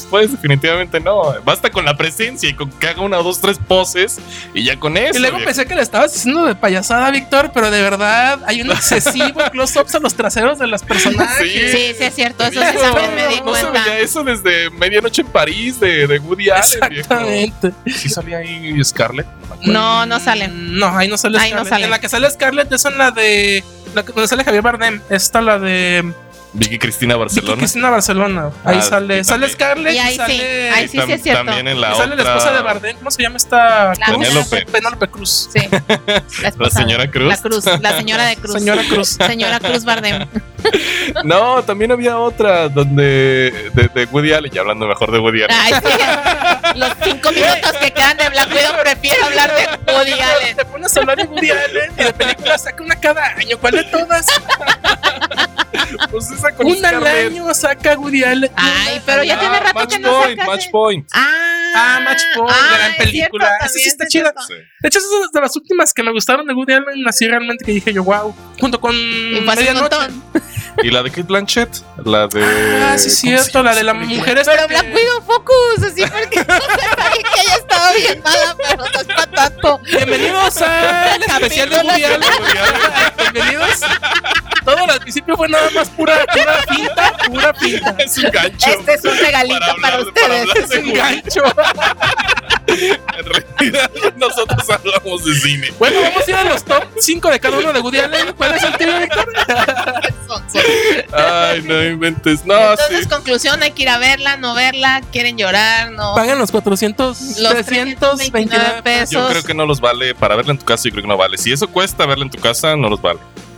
después, definitivamente no. Basta con la presencia y con que haga una, dos, tres poses y ya con eso. Y luego viejo. pensé que le estabas diciendo de payasada, Víctor, pero de verdad hay un excesivo close-ups a los traseros de los personajes. Sí. Sí, sí es cierto, eso sí No, también me di no se cuenta. veía eso desde Medianoche en París de, de Woody Allen, viejo. Exactamente. ¿Sí salía ahí Scarlett? No me acuerdo. No, no salen. No, ahí no sale Ahí no Scarlett. sale. En la que sale Scarlett es en la de. La que- donde sale Javier Bardem. Esta la de. Vicky Cristina Vicky Barcelona. Cristina Barcelona. Ahí Ah, sale. sí, Sale también. Scarlett Y ahí sí, sale. ahí sí, sí es cierto. También en la y sale otra. la esposa de Bardem. ¿Cómo se llama esta? La Cruz? Penélope. Penélope Cruz. Sí. La, esposa- señora Cruz. La Cruz, la señora de Cruz. Señora Cruz. Señora Cruz Bardem. No, también había otra donde. De, de Woody Allen, ya hablando mejor de Woody Allen. Ay, sí. Los cinco minutos que quedan de Black Widow prefiero hablar de Woody Allen. Te pones a hablar de Woody Allen y de películas saca una cada año. ¿Cuál de todas? Pues esa con Una al Scarlett. año saca Woody Allen. Ay, pero ya Ah, tiene rato Match que no Point, saca. Match Point. Ah, Ah, Match Point, ah, gran es película. cierto, Esa sí también, está es chida. cierto. Sí. De hecho, esa es de las últimas que me gustaron de Woody Allen, así realmente que dije yo, wow. Junto con Y fue hace un Medianoche. montón. Y la de Kate Blanchett, la de. Ah, sí, ¿cómo se cierto, llama la de la esa película? mujer esta Pero que- Black Widow Focus, así porque no se sabe que haya estado bien mala, pero no es para tanto. Bienvenidos al especial de Woody Allen. Bienvenidos. Todo al principio fue nada más pura, pura finta, pura finta. Es un gancho. Este es un regalito Para para, hablar de- para ustedes. hablar Es de un Woody. gancho. En realidad, nosotros hablamos de cine. Bueno, vamos a ir a los top cinco de cada uno de Woody Allen. ¿Cuál es el tuyo, Víctor? Son- son- Ay, no inventes. No, Entonces, sí. conclusión, hay que ir a verla, no verla, quieren llorar, no. Pagan los cuatrocientos, Los trescientos veintinueve pesos. Yo creo que no los vale. Para verla en tu casa, yo creo que no vale. Si eso cuesta verla en tu casa, no los vale.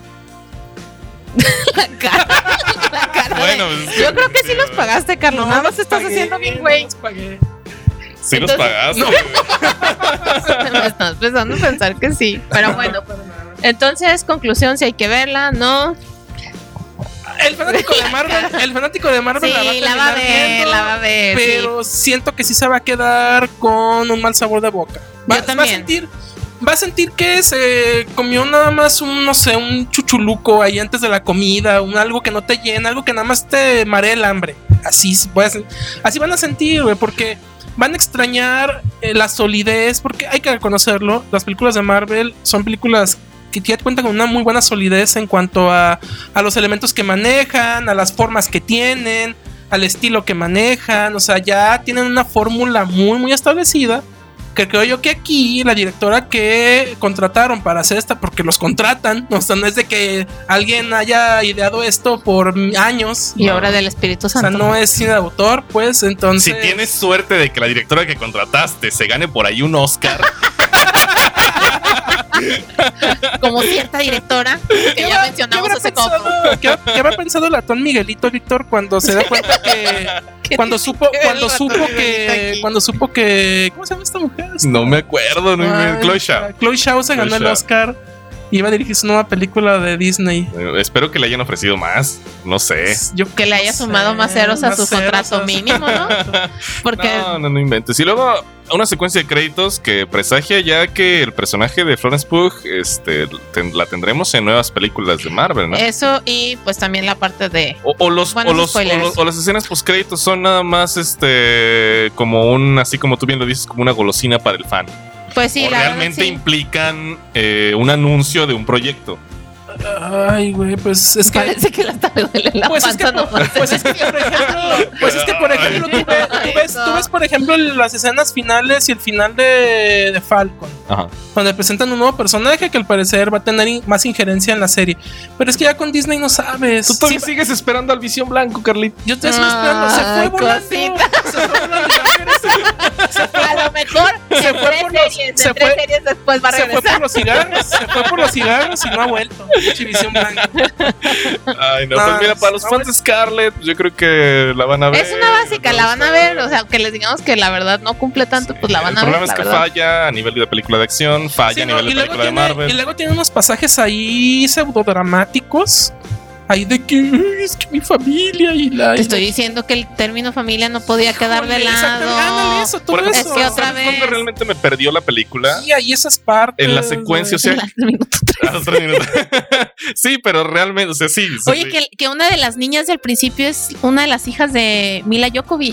La cara, la cara de- Bueno, pues, Yo creo que sí los sí, pagaste, Carlos. Nada más estás pagué, haciendo bien, no güey. los pagué. Sí los Entonces- pagaste. No. güey. Me estás empezando a pensar que sí. Pero bueno, entonces, conclusión, si hay que verla, no. El fanático de Marvel, el fanático de Marvel la va a Sí, la va a terminar ver, viendo, la va a ver. sí. pero siento que sí se va a quedar con un mal sabor de boca. Va, Yo va a también. sentir, va a sentir que se comió nada más un, no sé, un chuchuluco ahí antes de la comida, un algo que no te llena, algo que nada más te marea el hambre. Así, se puede sen- así van a sentir, güey, porque van a extrañar eh, la solidez, porque hay que reconocerlo, las películas de Marvel son películas que ya cuentan con una muy buena solidez en cuanto a, a los elementos que manejan, a las formas que tienen, al estilo que manejan, o sea, ya tienen una fórmula muy muy establecida, que creo yo que aquí la directora que contrataron para hacer esta, porque los contratan, o sea, no es de que alguien haya ideado esto por años, Y obra del Espíritu o sea, Santo. no es cine de autor, pues, entonces... Si tienes suerte de que la directora que contrataste se gane por ahí un Oscar, Como cierta directora que ¿Qué ya habrá- mencionamos ¿qué hace habrá poco. pensado- ¿Qué, qué habrá pensado el latón Miguelito, Víctor, cuando se da cuenta que cuando supo que ver cuando el supo ratón que Miguelito aquí? cuando supo que ¿cómo se llama esta mujer? no me acuerdo. No me- Ay, Chloe Zhao. Chloe Zhao se Chloe ganó el Zhao. Oscar y iba a dirigir su nueva película de Disney. Eh, Espero que le hayan ofrecido más. No sé. Yo Que le haya no sumado sé, más ceros a más su ceros contrato a su- mínimo, ¿no? Porque No, no, no inventes. Y luego una secuencia de créditos que presagia ya que el personaje de Florence Pugh este, ten- la tendremos en nuevas películas de Marvel, ¿no? eso y pues también la parte de... O, o los, Buenos o, los, o, spoilers. los- o las escenas post créditos son nada más este como un, así como tú bien lo dices, como una golosina para el fan. Pues sí, o la realmente verdad, sí. implican eh, un anuncio de un proyecto. Ay, güey, pues es que Parece que la está duele la pues es que, panza nomás. pues es que por ejemplo, pues es que por ejemplo tú ves, tú ves, tú ves, por ejemplo las escenas finales y el final de, de Falcon, Ajá. donde presentan un nuevo personaje que al parecer va a tener in- más injerencia en la serie. Pero es que ya con Disney no sabes. Tú todavía Sí, sigues esperando al Visión Blanco, Carlito. yo estoy esperando, se Ay, fue volando. cosita. Se fue volando, ya regresa. A lo mejor Se en fue tres por los- series, se en tres fue- series después va a Se fue regresar. por los cigarros, se fue por los cigarros y no ha vuelto. Pinche Visión Blanca. Ay, no, No, pues mira, para los no, fans de Scarlett, yo creo que la van a ver. Es una básica, la van a ver, o sea, aunque les digamos que la verdad no cumple tanto, pues la van a El ver. problema es la que verdad. falla a nivel de película de acción, falla Sí, a no, nivel de y, luego película de tiene, Marvel. y luego tiene unos pasajes ahí pseudodramáticos. Ahí de que "Ay, es que mi familia y la. Te estoy diciendo que el término familia no podía quedar de Híjole, exacto, ándale, lado. eso, todo Por ejemplo, eso. Es que otra ¿sabes dónde vez- realmente me perdió la película? Sí, ahí esas partes. En la secuencia, o sea, En las minutos. a los tres minutos. Sí, pero realmente, o sea, sí. sí, Oye, sí. que, que una de las niñas del principio es una de las hijas de Mila Djokovic.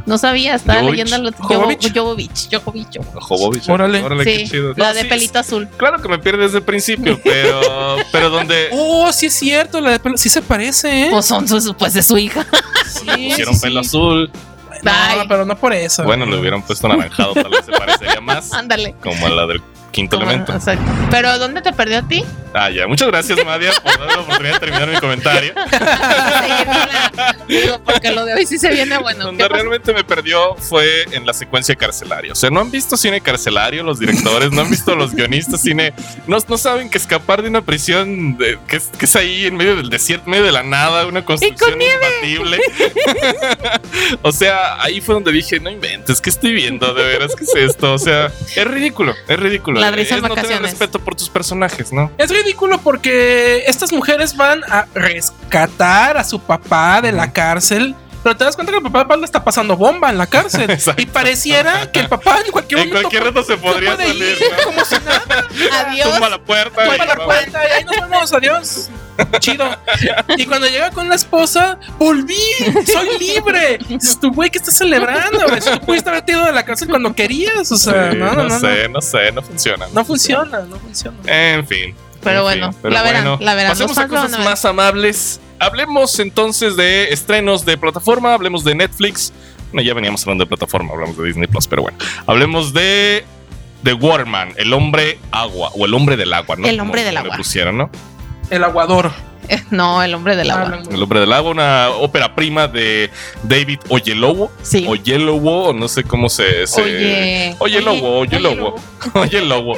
No sabía, estaba Jovovich. leyendo los Jovovich. Jovovich, Jovovich, Jovovich. Jovovich. Órale. qué Sí, chido. la No, de sí, pelito azul. Claro que me pierde desde el principio, pero, pero donde Oh, sí es cierto, la de pelo, sí se parece, ¿eh? Pues son sus, pues de su hija. Sí, pusieron sí, pelo sí. azul. No, Ay. pero no por eso. Bueno, le hubieran puesto anaranjado, tal vez se parecería más. Ándale. Como a la del quinto Como- elemento. exacto. Pero ¿dónde te perdió a ti? Ah, ya. Muchas gracias, Madia, por darme la oportunidad de terminar mi comentario. Digo, porque lo de hoy sí se viene bueno. Donde ¿Qué pasó? realmente me perdió fue en la secuencia carcelaria. O sea, no han visto cine carcelario los directores, no han visto los guionistas cine. No, no saben que escapar de una prisión de- que, es, que es ahí en medio del desierto, en medio de la nada, una construcción imbatible. O sea, ahí fue donde dije, no inventes, ¿qué estoy viendo? De veras, ¿qué es esto? O sea, es ridículo, es ridículo. La risa es en no tener vacaciones. respeto por tus personajes, ¿no? Es ridículo porque estas mujeres van a rescatar a su papá de la cárcel. Pero te das cuenta que el papá le está pasando bomba en la cárcel. Exacto. Y pareciera que el papá en cualquier En momento cualquier rato se podría puede salir, ir, ¿no? como si nada. Adiós. Tumba la puerta. Tumba y la vamos. puerta y ahí nos vemos, adiós. Chido. Y cuando llega con la esposa, volví, soy libre. Dices tú, güey, ¿qué estás celebrando? güey? Si tú pudiste haberte ido de la cárcel cuando querías. O sea, Sí, no, no, no. sé, No, no sé, no funciona. no funciona, no funciona. En fin. Pero en bueno, fin, pero la verán, bueno. la verán. Pasemos Los a fans lo cosas van a ver. más amables. Hablemos entonces de estrenos de plataforma, hablemos de Netflix. No, ya veníamos hablando de plataforma, hablamos de Disney Plus, pero bueno. Hablemos de The Waterman, el hombre agua, o el hombre del agua, ¿no? El hombre Como- del como le agua. pusieron, ¿no? El aguador. Eh, No, el hombre del agua. Ah, El hombre del agua, una ópera prima de David Oyelowo. Sí. Oyelowo, no sé cómo se... se- Oye. Oyelowo, oye, Oyelowo. Oyelowo.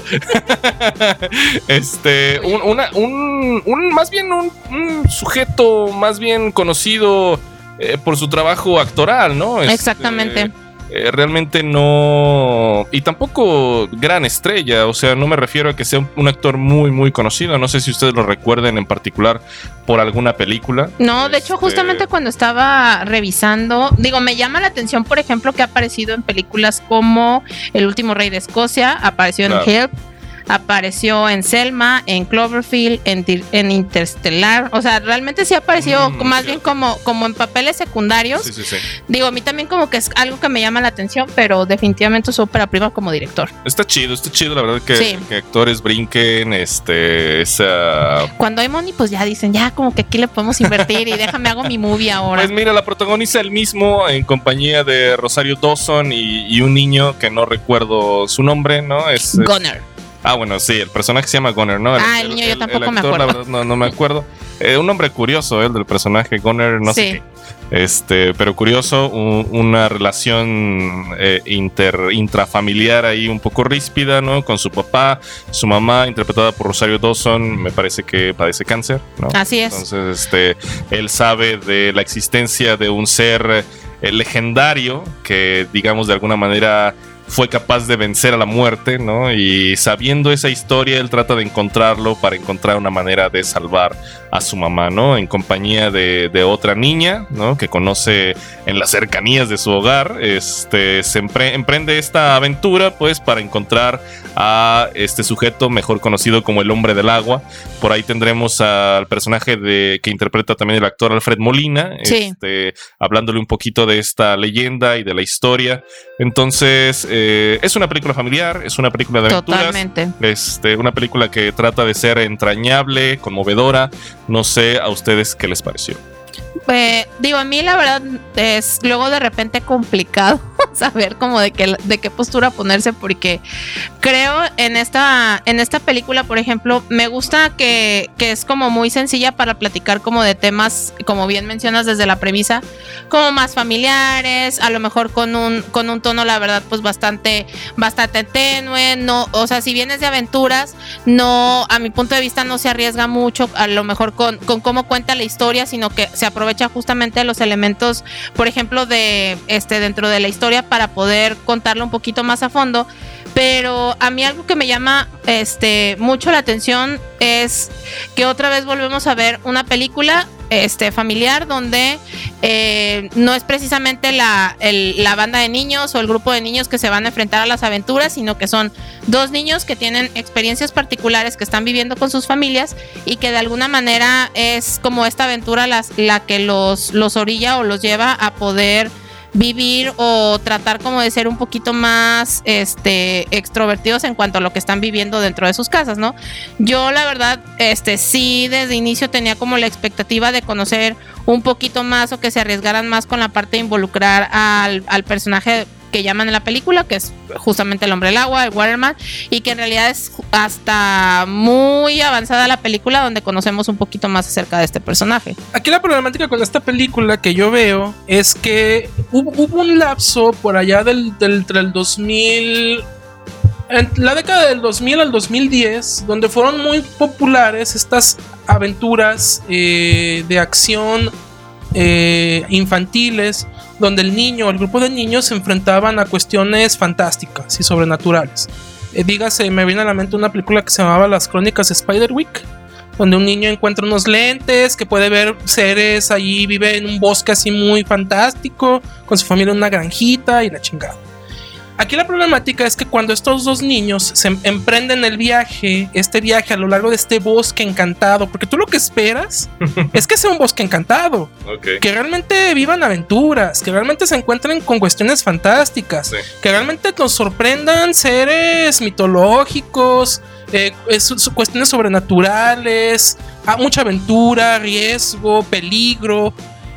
Este, un, una, un, un- más bien un, un sujeto más bien conocido eh, por su trabajo actoral, ¿no? Este, Exactamente. eh, realmente no. Y tampoco gran estrella. O sea, no me refiero a que sea un, un actor muy, muy conocido. No sé si ustedes lo recuerden en particular por alguna película. No, de hecho, Este, justamente cuando estaba revisando, digo, me llama la atención, por ejemplo, que ha aparecido en películas como El último rey de Escocia, apareció Claro. en Help, apareció en Selma, en Cloverfield, en, Tir- en Interstellar. O sea, realmente sí apareció Mm, más cierto. bien como, como en papeles secundarios. Sí, sí, sí. Digo, a mí también como que es algo que me llama la atención, pero definitivamente su ópera prima como director. Está chido, está chido, la verdad que, Sí. que actores brinquen, este, esa. Cuando hay money, pues ya dicen, ya como que aquí le podemos invertir y déjame hago mi movie ahora. Pues mira, la protagoniza él mismo en compañía de Rosario Dawson y, y un niño que no recuerdo su nombre, ¿no? Es, es- Gunner. ah, bueno, sí, el personaje se llama Gunner, ¿no? Ah, el niño yo tampoco me acuerdo. La verdad, no, no me acuerdo. Eh, un nombre curioso, ¿eh? El del personaje Gunner, no sé Sí. qué. Este, pero curioso, un- una relación eh, inter, intrafamiliar ahí un poco ríspida, ¿no? Con su papá, su mamá, interpretada por Rosario Dawson, me parece que padece cáncer, ¿no? Así es. Entonces, este, él sabe de la existencia de un ser eh, legendario que, digamos, de alguna manera fue capaz de vencer a la muerte, ¿no? Y sabiendo esa historia, él trata de encontrarlo para encontrar una manera de salvar a su mamá, ¿no? En compañía de, de otra niña, ¿no? Que conoce en las cercanías de su hogar. Este, se empre- emprende esta aventura, pues, para encontrar a este sujeto mejor conocido como el hombre del agua. Por ahí tendremos al personaje de, que interpreta también el actor Alfred Molina, Sí. este, hablándole un poquito de esta leyenda y de la historia. Entonces, eh, es una película familiar, es una película de aventuras. Totalmente. Este, una película que trata de ser entrañable, conmovedora. No sé a ustedes qué les pareció. Eh, digo, a mí la verdad es luego de repente complicado saber como de qué, de qué postura ponerse, porque creo en esta, en esta película, por ejemplo, me gusta que, que es como muy sencilla para platicar como de temas, como bien mencionas desde la premisa, como más familiares, a lo mejor con un, con un tono, la verdad, pues bastante, bastante tenue, no, o sea, si bien es de aventuras, no, a mi punto de vista no se arriesga mucho, a lo mejor con, con cómo cuenta la historia, sino que se aprovecha justamente los elementos, por ejemplo, de este dentro de la historia para poder contarlo un poquito más a fondo. Pero a mí algo que me llama este mucho la atención es que otra vez volvemos a ver una película este familiar donde eh, no es precisamente la, el- la banda de niños o el grupo de niños que se van a enfrentar a las aventuras, sino que son dos niños que tienen experiencias particulares que están viviendo con sus familias y que de alguna manera es como esta aventura las, la que los, los orilla o los lleva a poder vivir o tratar como de ser un poquito más este extrovertidos en cuanto a lo que están viviendo dentro de sus casas, ¿no? Yo la verdad, este sí desde inicio tenía como la expectativa de conocer un poquito más o que se arriesgaran más con la parte de involucrar al, al personaje que llaman en la película, que es justamente el hombre del agua, el Waterman, y que en realidad es hasta muy avanzada la película donde conocemos un poquito más acerca de este personaje. Aquí la problemática con esta película que yo veo es que hubo, hubo un lapso por allá del, del, del dos mil, en la década del dos mil al dos mil diez, donde fueron muy populares estas aventuras eh, de acción eh, infantiles, donde el niño, el grupo de niños se enfrentaban a cuestiones fantásticas y sobrenaturales. Eh, dígase, me viene a la mente una película que se llamaba Las Crónicas de Spiderwick, donde un niño encuentra unos lentes, que puede ver seres allí, vive en un bosque así muy fantástico, con su familia en una granjita y la chingada. Aquí la problemática es que cuando estos dos niños se emprenden el viaje, este viaje a lo largo de este bosque encantado, porque tú lo que esperas es que sea un bosque encantado, Okay. que realmente vivan aventuras, que realmente se encuentren con cuestiones fantásticas, Sí. que realmente nos sorprendan seres mitológicos, eh, es- es- cuestiones sobrenaturales, ah, mucha aventura, riesgo, peligro.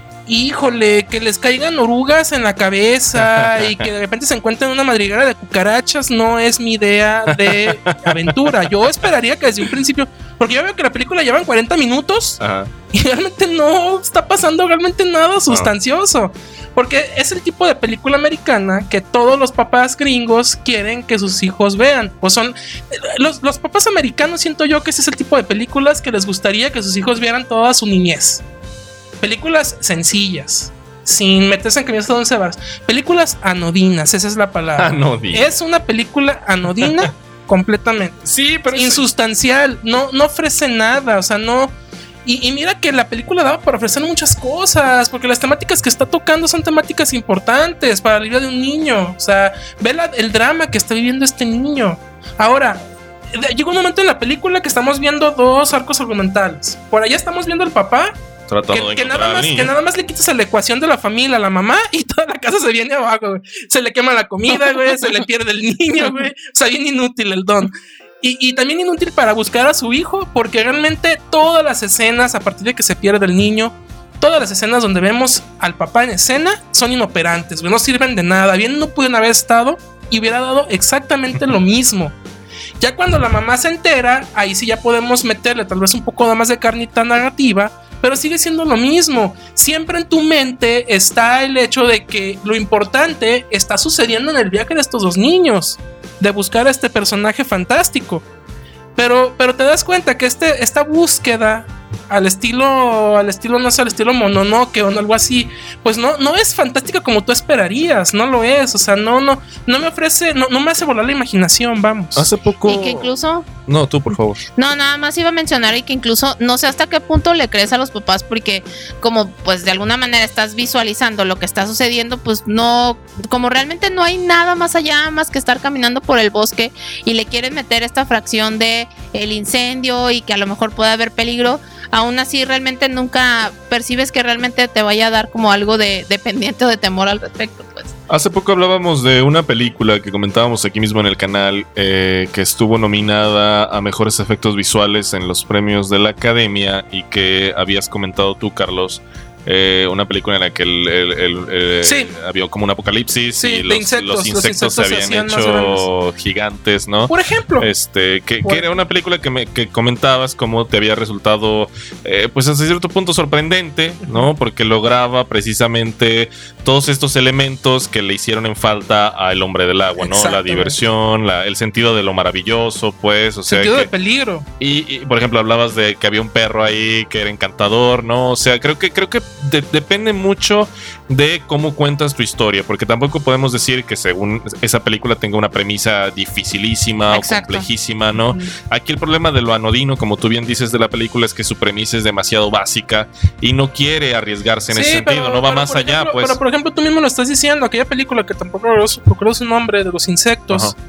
Híjole, que les caigan orugas en la cabeza y que de repente se encuentren una madriguera de cucarachas no es mi idea de aventura. Yo esperaría que desde un principio, porque yo veo que la película llevan cuarenta minutos Ajá. y realmente no está pasando realmente nada sustancioso. Porque es el tipo de película americana que todos los papás gringos quieren que sus hijos vean. Pues son los, los papás americanos, siento yo que ese es el tipo de películas que les gustaría que sus hijos vieran toda su niñez. Películas sencillas, sin meterse en camisas de once varas. Películas anodinas, esa es la palabra. Anodina. Es una película anodina completamente. Sí, pero es- Insustancial, no, no ofrece nada, o sea, no. Y, y mira que la película daba para ofrecer muchas cosas, porque las temáticas que está tocando son temáticas importantes para la vida de un niño. O sea, ve la- el drama que está viviendo este niño. Ahora, de- llegó un momento en la película que estamos viendo dos arcos argumentales. Por allá estamos viendo al papá, tratando que, de que encontrar nada al más, niño. que nada más le quitas a la ecuación de la familia a la mamá y toda la casa se viene abajo, güey. Se le quema la comida, güey, se le pierde el niño, güey. O sea, bien inútil el don. Y, y también inútil para buscar a su hijo, porque realmente todas las escenas, a partir de que se pierde el niño, todas las escenas donde vemos al papá en escena son inoperantes, güey, no sirven de nada. Bien no pudieron haber estado y hubiera dado exactamente lo mismo. Ya cuando la mamá se entera, ahí sí ya podemos meterle tal vez un poco más de carnita narrativa, pero sigue siendo lo mismo. Siempre en tu mente está el hecho de que lo importante está sucediendo en el viaje de estos dos niños, de buscar a este personaje fantástico. Pero, pero te das cuenta que este, esta búsqueda al estilo, al estilo, no sé, al estilo Mononoke o algo así, pues no, no es fantástica como tú esperarías, no lo es, o sea, no, no, no me ofrece, no, no me hace volar la imaginación, vamos. Hace poco. Y que incluso, No, tú, por favor. no, nada más iba a mencionar y que incluso no sé hasta qué punto le crees a los papás, porque como pues de alguna manera estás visualizando lo que está sucediendo, pues no, como realmente no hay nada más allá más que estar caminando por el bosque y le quieren meter esta fracción de el incendio y que a lo mejor puede haber peligro, aún así realmente nunca percibes que realmente te vaya a dar como algo de, de pendiente o de temor al respecto, pues. Hace poco hablábamos de una película que comentábamos aquí mismo en el canal, eh, que estuvo nominada a mejores efectos visuales en los premios de la Academia y que habías comentado tú, Carlos. Eh, una película en la que el, el- el- el- Sí. había como un apocalipsis Sí, y de los, insectos, los los insectos insectos se se habían hacían más hecho gigantes, ¿no? Por ejemplo, Este, que, Por- que era una película que me que comentabas como te había resultado, eh, pues hasta cierto punto sorprendente, ¿no? Porque lograba precisamente todos estos elementos que le hicieron en falta a El Hombre del Agua, ¿no? La Exactamente. diversión, la- el sentido de lo maravilloso, pues, o sea, sentido que- de peligro. y, y, por ejemplo, hablabas de que había un perro ahí que era encantador, ¿no? O sea, creo que creo que de- depende mucho de cómo cuentas tu historia, porque tampoco podemos decir que según esa película tenga una premisa dificilísima Exacto. o complejísima, ¿no? Ujú. Aquí el problema de lo anodino, como tú bien dices de la película, es que su premisa es demasiado básica y no quiere arriesgarse en Sí, ese sentido, pero- no va pero más por allá, ejemplo- pues. Pero por ejemplo, tú mismo lo estás diciendo, aquella película que tampoco recuerdo su, recuerdo su nombre, de los insectos. Ajá.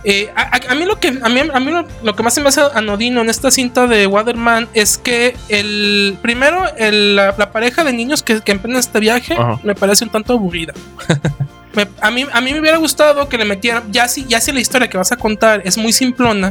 Eh, a, a, a mí lo que a mí, a mí lo, lo que más se me hace anodino en esta cinta de Waterman es que el primero el, la, la pareja de niños que, que emprenden este viaje uh-huh. me parece un tanto aburrida. me, a, mí, a mí me hubiera gustado que le metieran, ya si, ya si la historia que vas a contar es muy simplona,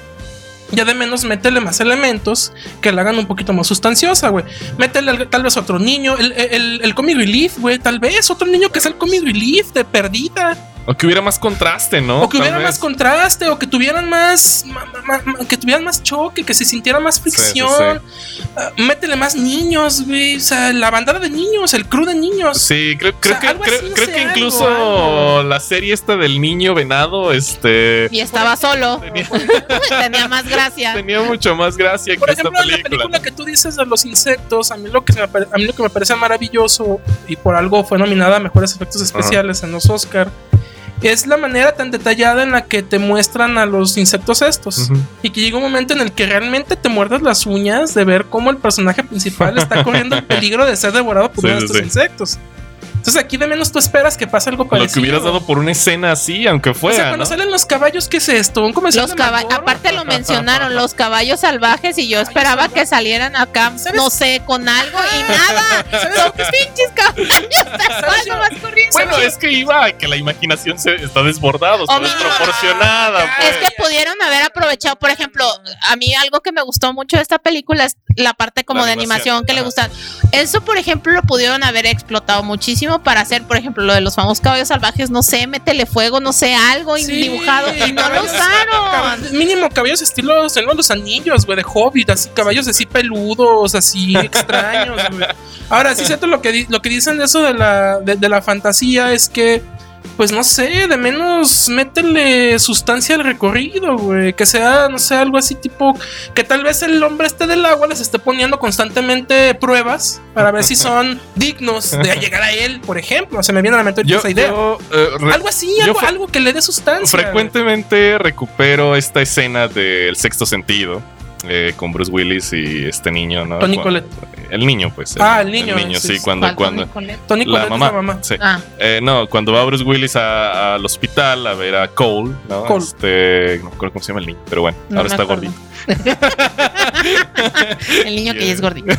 ya de menos métele más elementos que la hagan un poquito más sustanciosa, güey. Métele tal vez otro niño, el, el, el, el comic relief, güey, tal vez otro niño que sea el comic relief de perdida. O que hubiera más contraste, ¿no? O que hubiera Tal más vez. contraste, o que tuvieran más, ma, ma, ma, que tuvieran más choque, que se sintiera más fricción. Sí, sí, sí. Uh, métele más niños, güey. O sea, la bandada de niños, el crew de niños. Sí, creo, creo o sea, que, creo, así, creo no que sé, incluso algo, algo. la serie esta del niño venado, este. Y estaba solo. Tenía, tenía más gracia. Tenía mucho más gracia Por que ejemplo, esta película. en la película que tú dices de los insectos, a mí lo que me, a mí lo que me parece maravilloso, y por algo fue nominada a mejores efectos especiales uh-huh. en los Oscar, es la manera tan detallada en la que te muestran a los insectos estos. Uh-huh. Y que llega un momento en el que realmente te muerdes las uñas de ver cómo el personaje principal está corriendo el peligro de ser devorado por sí, uno de estos sí. insectos. Entonces aquí de menos tú esperas que pase algo parecido. Lo que hubieras dado por una escena así, aunque fuera, o sea, cuando ¿no? salen los caballos, ¿qué es esto? ¿Un comercial los de caba- Marlboro? Aparte lo mencionaron, los caballos salvajes, y yo esperaba salvajes? que salieran acá, ¿sabes? No sé, con algo y nada. Son pinches caballos más corriendo. Bueno, es que iba a que la imaginación se está desbordada, está oh, desproporcionada. No, pues. Es que pudieron haber aprovechado, por ejemplo, a mí algo que me gustó mucho de esta película es la parte como la de animación, animación que ajá. le gustan. Eso, por ejemplo, lo pudieron haber explotado muchísimo para hacer, por ejemplo, lo de los famosos caballos salvajes, no sé, métele fuego, no sé, algo sí, dibujado, y no lo usaron. Cab- mínimo caballos estilo Señor de los Anillos, güey, de Hobbit, así, caballos así peludos, así extraños, güey. Ahora, sí es cierto lo que, di- lo que dicen de eso de la, de, de la fantasía es que, pues no sé, de menos métele sustancia al recorrido, güey. Que sea, no sé, algo así tipo, que tal vez el hombre este del agua les esté poniendo constantemente pruebas para ver si son dignos de llegar a él, por ejemplo. Se me viene a la mente yo, esa idea. Yo, uh, re- algo así, algo, fre- algo que le dé sustancia. Frecuentemente güey. recupero esta escena del Sexto Sentido. Eh, con Bruce Willis y este niño, ¿no? Tony Collette. El niño, pues. El, ah, el niño. El niño, sí, sí cuando. cuando Tony Collette, Tony Collette la mamá. Es la mamá. Sí. Ah. Eh, no, cuando va Bruce Willis a, al hospital a ver a Cole, ¿no? Cole. Este, no recuerdo cómo se llama el niño, pero bueno, no ahora está acuerdo. gordito. El niño que ya es gordito.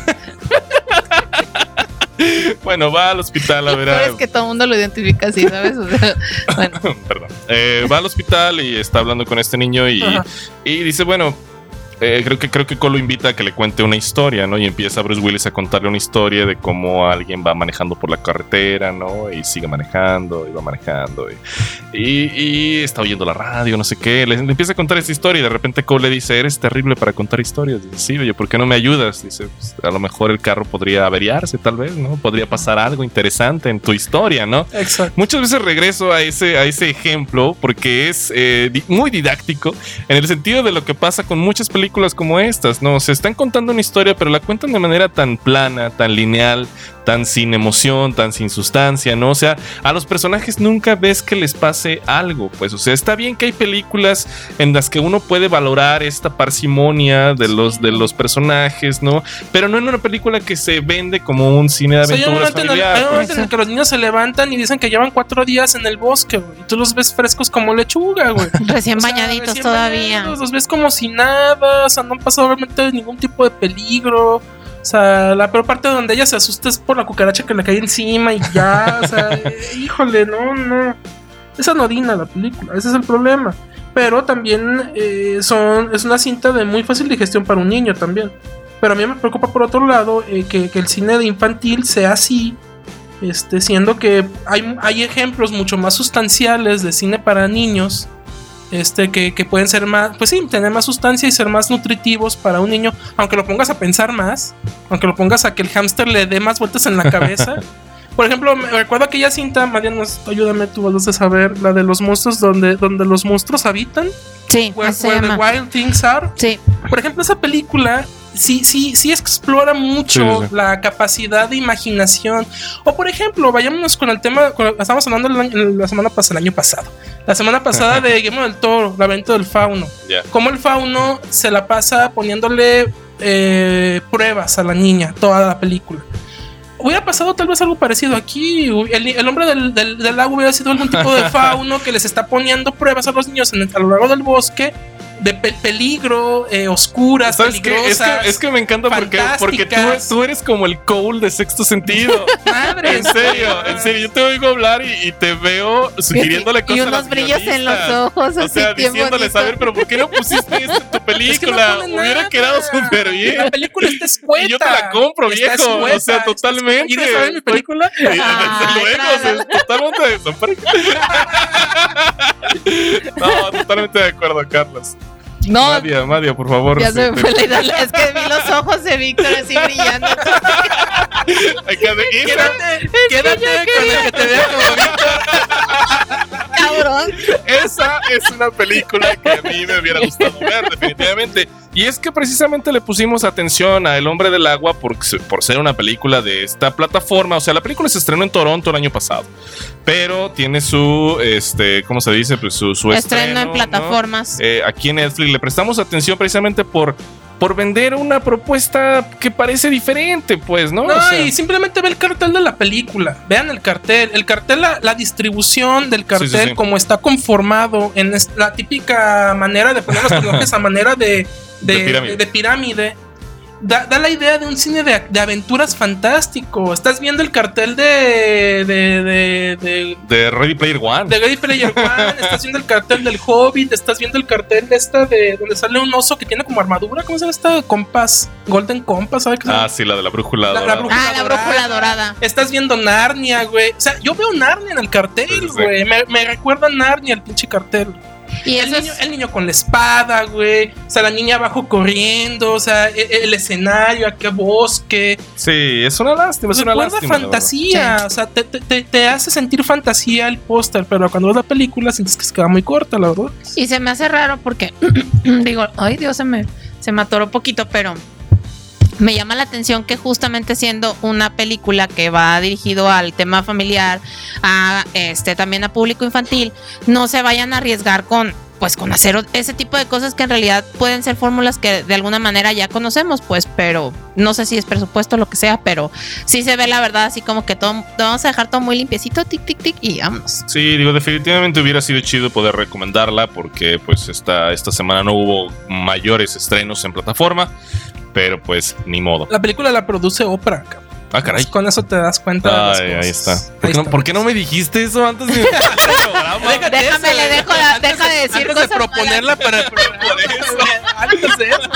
Bueno, va al hospital a ver a... Es que todo el mundo lo identifica así, ¿sabes? O sea, bueno. Perdón. Eh, va al hospital y está hablando con este niño y, y dice, bueno... Eh, creo que creo que Cole lo invita a que le cuente una historia, ¿no? Y empieza Bruce Willis a contarle una historia de cómo alguien va manejando por la carretera, ¿no? Y sigue manejando, y va manejando, y, y, y está oyendo la radio, no sé qué. Le, le empieza a contar esta historia y de repente Cole le dice, eres terrible para contar historias. Dice, sí, oye, ¿por qué no me ayudas? Dice, pues, a lo mejor el carro podría averiarse, tal vez, ¿no? Podría pasar algo interesante en tu historia, ¿no? Exacto. Muchas veces regreso a ese, a ese ejemplo porque es eh, di- muy didáctico en el sentido de lo que pasa con muchas películas como estas, ¿no? Se están contando una historia, pero la cuentan de manera tan plana, tan lineal, tan sin emoción, tan sin sustancia, ¿no? O sea, a los personajes nunca ves que les pase algo, pues, o sea, está bien que hay películas en las que uno puede valorar esta parsimonia de los, de los personajes, ¿no? Pero no en una película que se vende como un cine de aventuras o sea, familiar. Hay un momento en el que los niños se levantan y dicen que llevan cuatro días en el bosque, güey, y tú los ves frescos como lechuga, güey. Recién o sea, bañaditos recién todavía. Bañados, los ves como si nada, o sea, no han pasado realmente ningún tipo de peligro. O sea, la peor parte donde ella se asusta es por la cucaracha que le cae encima y ya, o sea, eh, híjole, no, no. Es anodina la película, ese es el problema. Pero también eh, son, es una cinta de muy fácil digestión para un niño también. Pero a mí me preocupa por otro lado eh, que, que el cine de infantil sea así, este, siendo que hay, hay ejemplos mucho más sustanciales de cine para niños. Este, que, que pueden ser más, pues sí, tener más sustancia y ser más nutritivos para un niño, aunque lo pongas a pensar más, aunque lo pongas a que el hámster le dé más vueltas en la cabeza. Por ejemplo, me recuerdo aquella cinta, Mariano, ayúdame, tú vas a saber, la de los monstruos donde, donde los monstruos habitan. Sí, Where, se where the llama. Wild Things Are. Sí. Por ejemplo, esa película sí, sí, sí explora mucho sí, sí. la capacidad de imaginación. O por ejemplo, vayámonos con el tema, con, estábamos hablando el año, la semana pasada, el año pasado. La semana pasada de Guillermo del Toro, Laberinto del Fauno. Yeah. Cómo el fauno se la pasa poniéndole eh, pruebas a la niña, toda la película. hubiera pasado tal vez algo parecido aquí. El, el hombre del, del, del lago hubiera sido algún tipo de fauno que les está poniendo pruebas a los niños en el, a lo largo del bosque de pe- peligro, eh, oscuras, ¿Sabes qué? Es peligrosas. que, es que me encanta porque, porque tú, fantásticas. tú eres como el Cole de Sexto Sentido. Madre. En serio, en serio, yo te oigo hablar y, y te veo sugiriéndole cosas Y a unos las brillos en los guionistas. ojos, O así sea, bien diciéndoles, bonito. a ver, pero ¿por qué no pusiste esto en tu película? Es que no pone Hubiera nada. quedado súper bien. La película está escueta. Y yo te la compro, Está viejo. escueta, O sea, está totalmente. escueta. ¿Quieres saber mi película? Sí, desde Ay, luego, o sea, trágala. es totalmente de No, totalmente de acuerdo, Carlos. No, Madia, Madia, por favor. ya sí, se me te- fue la idea. Es que vi los ojos de Víctor así brillando. Hay que hacer- esa- Quédate, quédate con el que te vea como Víctor. Cabrón. Esa es una película que a mí me hubiera gustado ver, definitivamente. Y es que precisamente le pusimos atención a El Hombre del Agua por, por ser una película de esta plataforma. O sea, la película se estrenó en Toronto el año pasado, pero tiene su, este, ¿cómo se dice? Pues su, su Estreno estreno, en ¿no? plataformas. Eh, aquí en Netflix le prestamos atención precisamente por, por vender una propuesta que parece diferente, pues, ¿no? No, O sea, y simplemente ve el cartel de la película. Vean el cartel. El cartel, la, la distribución del cartel, Sí, sí, sí. como está conformado en es- la típica manera de poner los personajes a manera de, de, De pirámide. de- de pirámide. Da, da la idea de un cine de, de aventuras fantástico. Estás viendo el cartel de. de. de. de de Ready Player One. de Ready Player One, estás viendo el cartel del Hobbit, estás viendo el cartel de esta de donde sale un oso que tiene como armadura, ¿cómo se llama esta? Compass, Golden Compass, ¿sabes qué se llama? Ah, sí, la de la brújula. La- la dorada. brújula. Ah, la brújula dorada. Estás viendo Narnia, güey. O sea, yo veo Narnia en el Sí, cartel, sí. güey. Me, me recuerda a Narnia el pinche cartel. Y El eso niño, es, el niño con la espada, güey. O sea, la niña abajo corriendo. O sea, e- el, escenario, aquel bosque. Sí, es una lástima, es una Recuerda lástima. la verdad. fantasía. Sí. O sea, te, te- te- te hace sentir fantasía el póster. Pero cuando ves la película sientes que se queda muy corta, la verdad. y se me hace raro porque digo, ay Dios, se me, se me atoró poquito, pero me llama la atención que justamente siendo una película que va dirigido al tema familiar, a este también a público infantil, no se vayan a arriesgar con pues con hacer o- ese tipo de cosas que en realidad pueden ser fórmulas que de alguna manera ya conocemos, pues, pero no sé si es presupuesto o lo que sea, pero sí se ve la verdad así como que todo, vamos a dejar todo muy limpiecito, tic, tic, tic, y vámonos. Sí, digo, definitivamente hubiera sido chido poder recomendarla porque pues esta, esta semana no hubo mayores estrenos en plataforma, pero pues ni modo. La película la produce Oprah, cabrón. Ah, caray. Con eso te das cuenta de las Ay, cosas. ahí está. ¿Por Ahí qué, no, está. ¿por qué no me dijiste eso antes de empezar el programa? Déjate Déjame, eso, le güey. dejo la- Antes deja de decir antes cosas de proponerla para el programa. Antes de eso.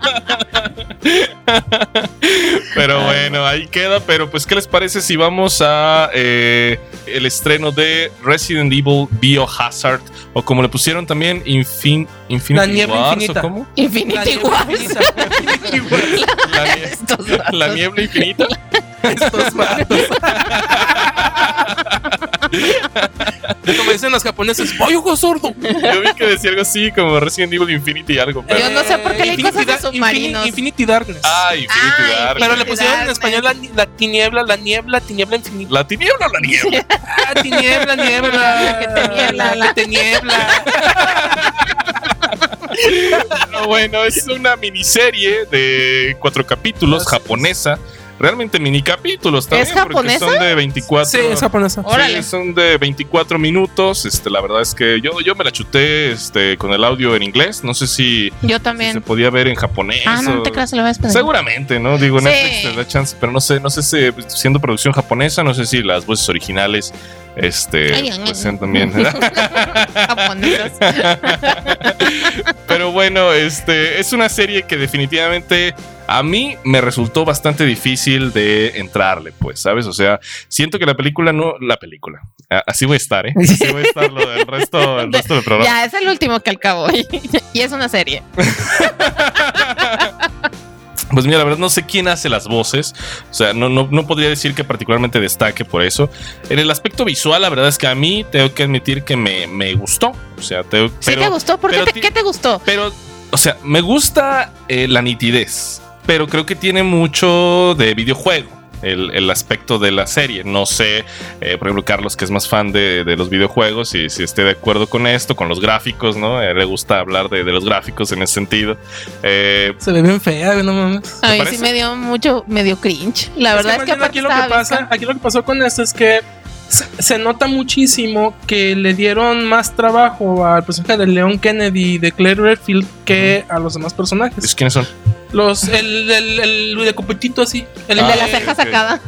Pero bueno, ahí queda. Pero pues, ¿qué les parece si vamos a eh, el estreno de Resident Evil Biohazard? O como le pusieron también, Infin Infinity La niebla Wars, infinita. ¿o cómo? Infinity Wars. La, nie- Estos vatos. la niebla infinita. Estos vatos. Como dicen los japoneses, ¡ay, ojo sordo! Yo vi que decía algo así como Resident Evil Infinity algo. Pero... Yo no sé por qué leí Infinity cosas de Dar- submarinos. Infini- Infinity Darkness. Ah, Infinity Ay, Dark. Pero le Infinity pusieron en Darkness. español la, la tiniebla, la niebla, tiniebla infinita. ¿La tiniebla o la niebla? Ah, tiniebla, niebla. Que te niebla, la- Que te niebla. Pero bueno, es una miniserie de cuatro capítulos japonesa. Realmente mini capítulos también. ¿Es japonesa? Porque son de veinticuatro. Sí, es japonesa. Órale. Sí, son de veinticuatro minutos. Este, la verdad es que yo, yo me la chuté este, con el audio en inglés. No sé si, Yo si también. se podía ver en japonés. Ah, no, no o- te creas, se lo ves pedir. Seguramente, ¿no? Digo, Sí. Netflix te da chance, pero no sé, no sé si siendo producción japonesa, no sé si las voces originales este Ay, ay, pues ay. sean también. Japonesas. Pero bueno, este es una serie que definitivamente a mí me resultó bastante difícil de entrarle, pues, ¿sabes? O sea, siento que la película no, la película. a- Así voy a estar, ¿eh? Así voy a estar lo del resto, el resto del programa. Ya, es el último que al cabo. Y es una serie. Pues mira, la verdad no sé quién hace las voces. O sea, no, no, no podría decir que particularmente destaque por eso. En el aspecto visual, la verdad es que a mí tengo que admitir que me, me gustó. O sea, tengo, ¿Sí pero, te gustó? ¿Por qué pero te, ti- qué te gustó? pero, o sea, me gusta eh, la nitidez. Pero creo que tiene mucho de videojuego. el, el aspecto de la serie. No sé, eh, por ejemplo, Carlos, que es más fan de, de los videojuegos, y si esté de acuerdo con esto, con los gráficos, ¿no? Eh, le gusta hablar de, de los gráficos en ese sentido. Eh, Se ve bien fea, no mames. A mí parece? sí me dio mucho, medio cringe. La verdad es que, es que aquí lo que pasa, aquí lo que pasó con esto es que se, se nota muchísimo que le dieron más trabajo al personaje de Leon Kennedy y de Claire Redfield que a los demás personajes. ¿Quiénes son? Los, el, el, el, el de copetito así. El, El de Ah, la ok, ceja ok. sacada.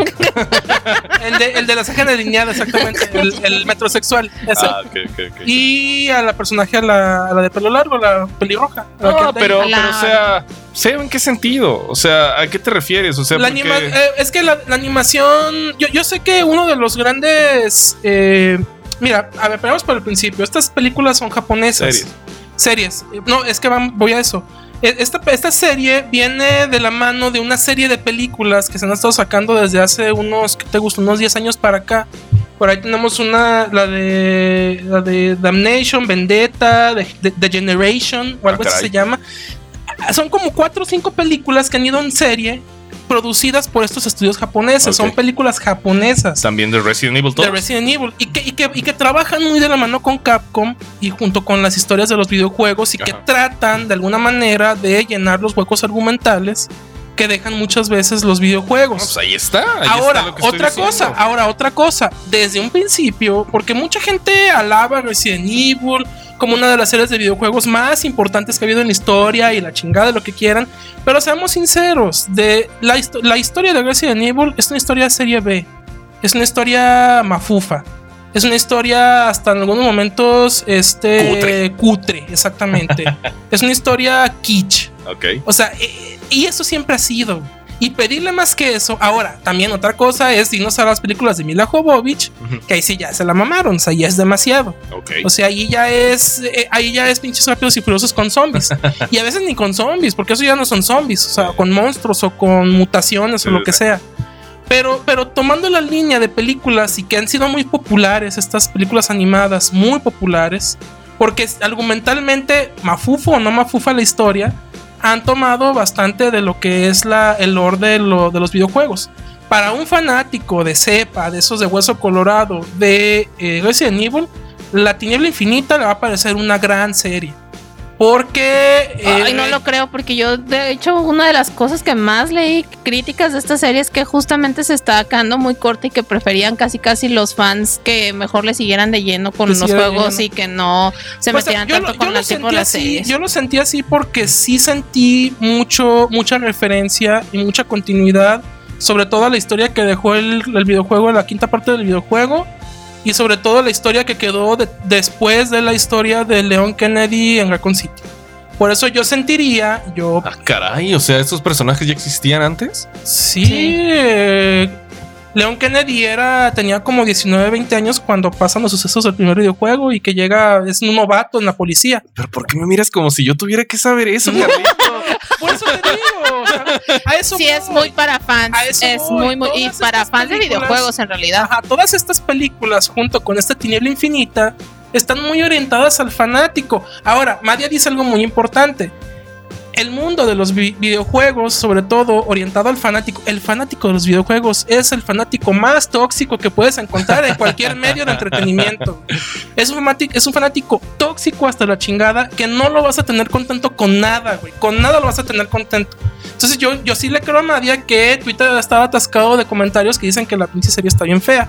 el, de, el de la ceja delineada, exactamente. El, el metrosexual. Ese. Ah, ok, ok, ok. Y a la personaje, a la, a la de pelo largo, la pelirroja. a la que No, anda pero, ahí. La- pero, o sea, sé en qué sentido. O sea, ¿a qué te refieres? O sea, La porque- anima- eh, es que la, la animación. Yo, yo sé que uno de los grandes. eh, mira, a ver, veamos por el principio. Estas películas son japonesas. Series. Series. No, es que van- voy a eso. E- Esta, esta serie viene de la mano de una serie de películas que se han estado sacando desde hace unos, ¿qué te gusta? Unos diez años para acá. Por ahí tenemos una, la de, la de Damnation, Vendetta, de, de- The Generation, o algo Ah, así caray. se llama. Son como cuatro o cinco películas que han ido en serie producidas por estos estudios japoneses. Ok. Son películas japonesas También de Resident Evil de todos. Resident Evil y que, y, que, y que trabajan muy de la mano con Capcom y junto con las historias de los videojuegos y que Ajá. tratan de alguna manera de llenar los huecos argumentales que dejan muchas veces los videojuegos. No, pues ahí está. Ahí Ahora, está lo que estoy otra diciendo. cosa, ahora otra cosa, desde un principio, porque mucha gente alaba Resident Evil como una de las series de videojuegos más importantes que ha habido en la historia y la chingada de lo que quieran, pero seamos sinceros, de la, histo- la historia de Resident Evil es una historia serie B, es una historia mafufa. Es una historia hasta en algunos momentos este Cutre. cutre, exactamente. Es una historia kitsch. Ok. O sea, eh, y eso siempre ha sido. Y pedirle más que eso. Ahora, también otra cosa es irnos a las películas de Mila Jovovich, Ujú. que ahí sí ya se la mamaron, o sea, ya es demasiado. Ok. O sea, ahí ya es, eh, ahí ya es pinches rápidos y furiosos con zombies. Y a veces ni con zombies, porque eso ya no son zombies, o sea, con monstruos o con mutaciones o lo que sea. Pero, pero tomando la línea de películas y que han sido muy populares, estas películas animadas, muy populares, porque es- argumentalmente, mafufo o no mafufa la historia, han tomado bastante de lo que es la, el lore de, lo- de los videojuegos. Para un fanático de cepa, de esos de hueso colorado, de eh, Resident Evil, La Tiniebla Infinita le va a parecer una gran serie. Porque... eh, Ay, no lo creo, porque yo, de hecho, una de las cosas que más leí críticas de esta serie es que justamente se está quedando muy corta y que preferían casi casi los fans que mejor le siguieran de lleno con Que los siguieran juegos lleno. y que no se Pues, metieran yo tanto lo- yo con lo el tipo de sentí las así, series. yo lo sentí así porque sí sentí mucho, mucha referencia y mucha continuidad, sobre todo a la historia que dejó el, el videojuego, la quinta parte del videojuego, y sobre todo la historia que quedó de- después de la historia de Leon Kennedy en Raccoon City. Por eso yo sentiría, yo Ah, caray. O sea, ¿estos personajes ya existían antes? sí, Sí. eh, Leon Kennedy era, tenía como diecinueve, veinte años cuando pasan los sucesos del primer videojuego y que llega, es un novato en la policía. Pero ¿por qué me miras como si yo tuviera que saber eso, Carlito? Por eso te digo, o sea, a eso Sí, es voy. muy para fans. A eso Es voy. muy, muy. Y Todas para estas fans de películas- videojuegos, en realidad. Ajá, todas estas películas junto con esta Tiniebla Infinita están muy orientadas al fanático. Ahora, Madia dice algo muy importante. El mundo de los vi- videojuegos, sobre todo orientado al fanático, el fanático de los videojuegos es el fanático más tóxico que puedes encontrar en cualquier medio de entretenimiento. Es un fanático, es un fanático tóxico hasta la chingada que no lo vas a tener contento con nada, güey. Con nada lo vas a tener contento. Entonces yo, yo sí le creo a Madia que Twitter estaba atascado de comentarios que dicen que la pinche serie está bien fea.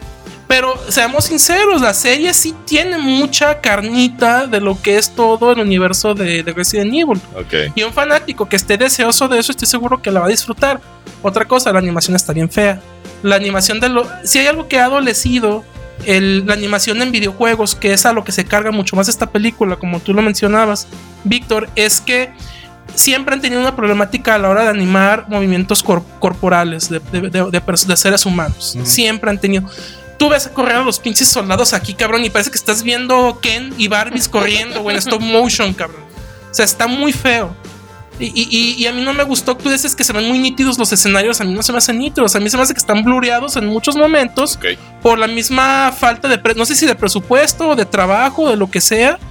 Pero seamos sinceros, la serie sí tiene mucha carnita de lo que es todo el universo de, de Resident Evil. Ok. Y un fanático que esté deseoso de eso, estoy seguro que la va a disfrutar. Otra cosa, la animación está bien fea. La animación de lo... Si hay algo que ha adolecido, el, la animación en videojuegos, que es a lo que se carga mucho más esta película, como tú lo mencionabas, Víctor, es que siempre han tenido una problemática a la hora de animar movimientos cor- corporales de, de, de, de pers- de seres humanos. Ujú. Siempre han tenido... Tú ves a correr a los pinches soldados aquí, cabrón, y parece que estás viendo Ken y Barbies corriendo, güey, en stop motion, cabrón. O sea, está muy feo. Y, y- y- y a mí no me gustó, tú dices que se ven muy nítidos los escenarios, a mí no se me hacen nítidos, a mí se me hace que están blureados en muchos momentos Ok. por la misma falta de, pre- no sé si de presupuesto o de trabajo, de lo que sea,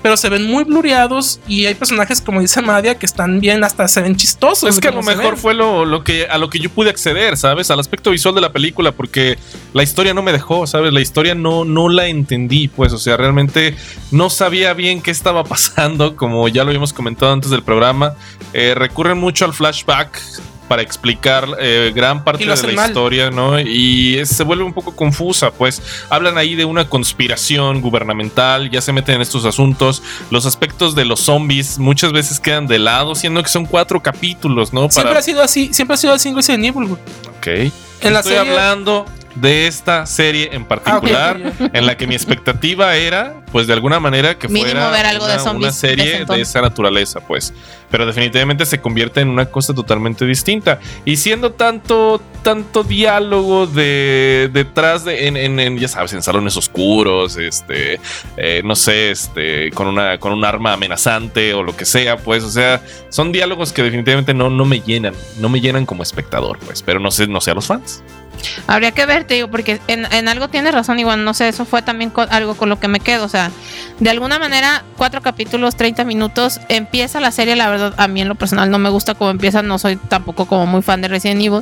pero se ven muy blureados y hay personajes, como dice Madia, que están bien, hasta se ven chistosos. Es que a lo mejor fue lo, lo que, a lo que yo pude acceder, ¿sabes? Al aspecto visual de la película, porque la historia no me dejó, ¿sabes? La historia no, no la entendí, pues, o sea, realmente no sabía bien qué estaba pasando, como ya lo habíamos comentado antes del programa. Eh, recurren mucho al flashback para explicar eh, gran parte de la mal. historia, ¿no? Y es, se vuelve un poco confusa, pues hablan ahí de una conspiración gubernamental, ya se meten en estos asuntos, los aspectos de los zombies muchas veces quedan de lado, siendo que son cuatro capítulos, ¿no? Para... Siempre ha sido así, siempre ha sido así en Resident Evil, güey. Ok. En la Estoy serie... hablando de esta serie en particular, ah, okay. en la que mi expectativa era, pues de alguna manera que Mínimo fuera ver algo una, de zombies una serie de esa naturaleza, pues. Pero definitivamente se convierte en una cosa totalmente distinta. Y siendo tanto, tanto diálogo de detrás de, en, en, en ya sabes, en salones oscuros, este, eh, no sé, este, con una, con un arma amenazante o lo que sea, pues, o sea, son diálogos que definitivamente no, no me llenan, no me llenan como espectador, pues. Pero no sé, no sé a los fans. Habría que ver, te digo, porque en, en algo tienes razón, igual, no sé, eso fue también con, algo con lo que me quedo, o sea, de alguna manera, cuatro capítulos, treinta minutos, empieza la serie, la verdad, a mí en lo personal no me gusta cómo empieza, no soy tampoco como muy fan de Resident Evil,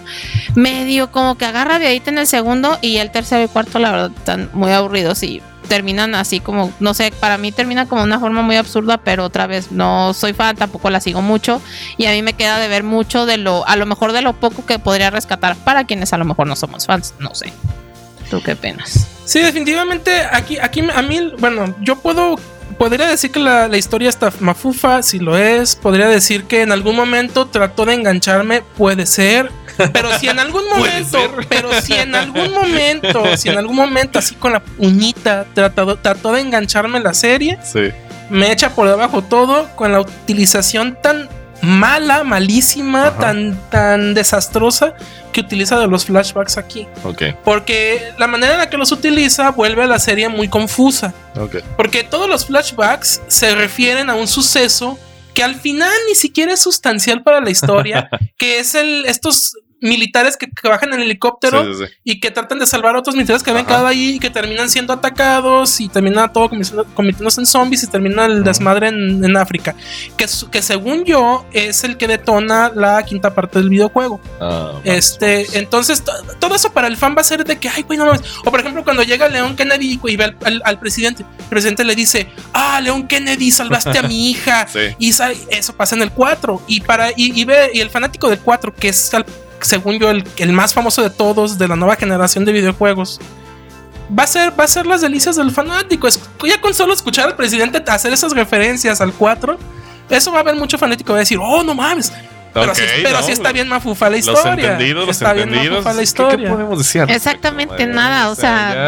medio como que agarra de ahí en el segundo y el tercero y cuarto, la verdad, están muy aburridos y terminan así como, no sé, para mí termina como una forma muy absurda, pero otra vez no soy fan, tampoco la sigo mucho y a mí me queda de ver mucho de lo, a lo mejor de lo poco que podría rescatar para quienes a lo mejor no somos fans, no sé. ¿Tú qué penas? Sí, definitivamente aquí, aquí a mí, bueno, yo puedo, podría decir que la, la historia está mafufa, si lo es, podría decir que en algún momento trató de engancharme, puede ser. Pero si en algún momento, pero si en algún momento, si en algún momento así con la uñita trató, trató de engancharme en la serie, sí. me echa por debajo todo con la utilización tan mala, malísima, Ajá. tan, tan desastrosa que utiliza de los flashbacks aquí. Okay. Porque la manera en la que los utiliza vuelve a la serie muy confusa. Okay. Porque todos los flashbacks se refieren a un suceso que al final ni siquiera es sustancial para la historia, que es el estos militares que, que bajan en helicóptero sí, sí, sí. y que tratan de salvar a otros militares que habían quedado ahí y que terminan siendo atacados y termina todo convirtiéndose en zombies y termina el uh-huh. desmadre en, en África, que, que según yo es el que detona la quinta parte del videojuego. uh, este vamos. Entonces t- todo eso para el fan va a ser de que ay güey no mames, o por ejemplo cuando llega Leon Kennedy y ve al, al, al presidente, el presidente le dice ah Leon Kennedy salvaste a mi hija sí. y sa- eso pasa en el cuatro y para y, y ve y el fanático del cuatro que es al según yo, el, el más famoso de todos, de la nueva generación de videojuegos, va a ser, va a ser las delicias del fanático. Es, ya con solo escuchar al presidente hacer esas referencias al cuatro, eso va a haber mucho fanático que va a decir, oh, no mames. Pero, okay, sí, pero no, sí está bien mafufa la historia. Los entendidos, los está entendidos. Bien mafufa la historia. ¿Qué, qué podemos decir? Exactamente nada, o sea...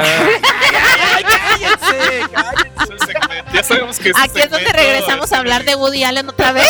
Ay, cállense, cállense. Ya sabemos que aquí es donde regresamos a hablar de Woody Allen otra vez.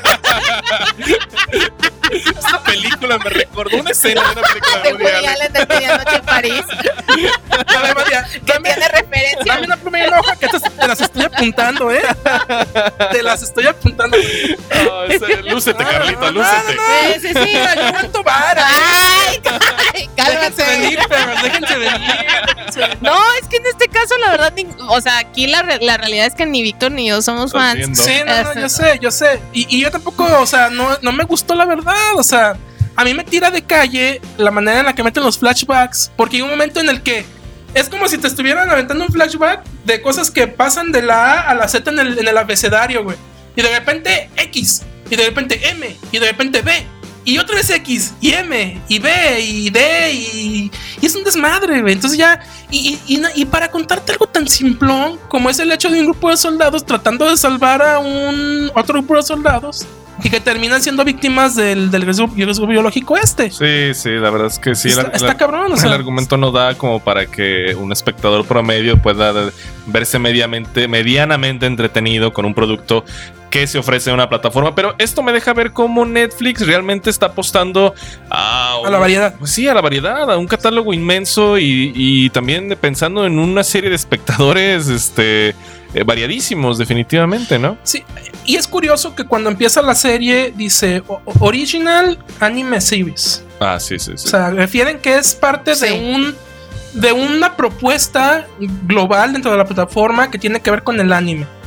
Esta película me recordó una escena de una película de Woody, Woody Allen de Medianoche en París. A ver, María, que tiene referencia. Dame una primera hoja que te, te las estoy apuntando, ¿eh? Te las estoy apuntando. No, ese, lúcete, Carlito, lúcete. No, no, no. Sí, sí, sí. Yo aguanto vara. Ay, ay, déjense venir, cálmate. perros, déjense venir. No, es que en este caso, la verdad, ni, o sea, aquí la, la realidad es que ni Víctor ni yo somos Estás fans. viendo. Sí, no, no, yo sé, yo sé. Y, y yo tampoco, o sea, no, no me gustó la verdad. O sea, a mí me tira de calle la manera en la que meten los flashbacks. Porque hay un momento en el que es como si te estuvieran aventando un flashback de cosas que pasan de la A a la Z en el, en el abecedario, güey. Y de repente X, y de repente M, y de repente B. Y otra vez X, y M, y B, y D, y, y es un desmadre, güey. Entonces ya, y, y, y, y para contarte algo tan simplón como es el hecho de un grupo de soldados tratando de salvar a un otro grupo de soldados y que terminan siendo víctimas del, del riesgo, riesgo biológico este. Sí, sí, la verdad es que sí. Está, el, está el, cabrón, o sea. El argumento no da como para que un espectador promedio pueda verse mediamente, medianamente entretenido con un producto que se ofrece en una plataforma, pero esto me deja ver cómo Netflix realmente está apostando a, a la variedad. Pues sí, a la variedad, a un catálogo inmenso y, y también pensando en una serie de espectadores este, eh, variadísimos, definitivamente, ¿no? Sí, y es curioso que cuando empieza la serie dice Original Anime Series. Ah, sí, sí, sí. O sea, refieren que es parte sí. de un de una propuesta global dentro de la plataforma que tiene que ver con el anime.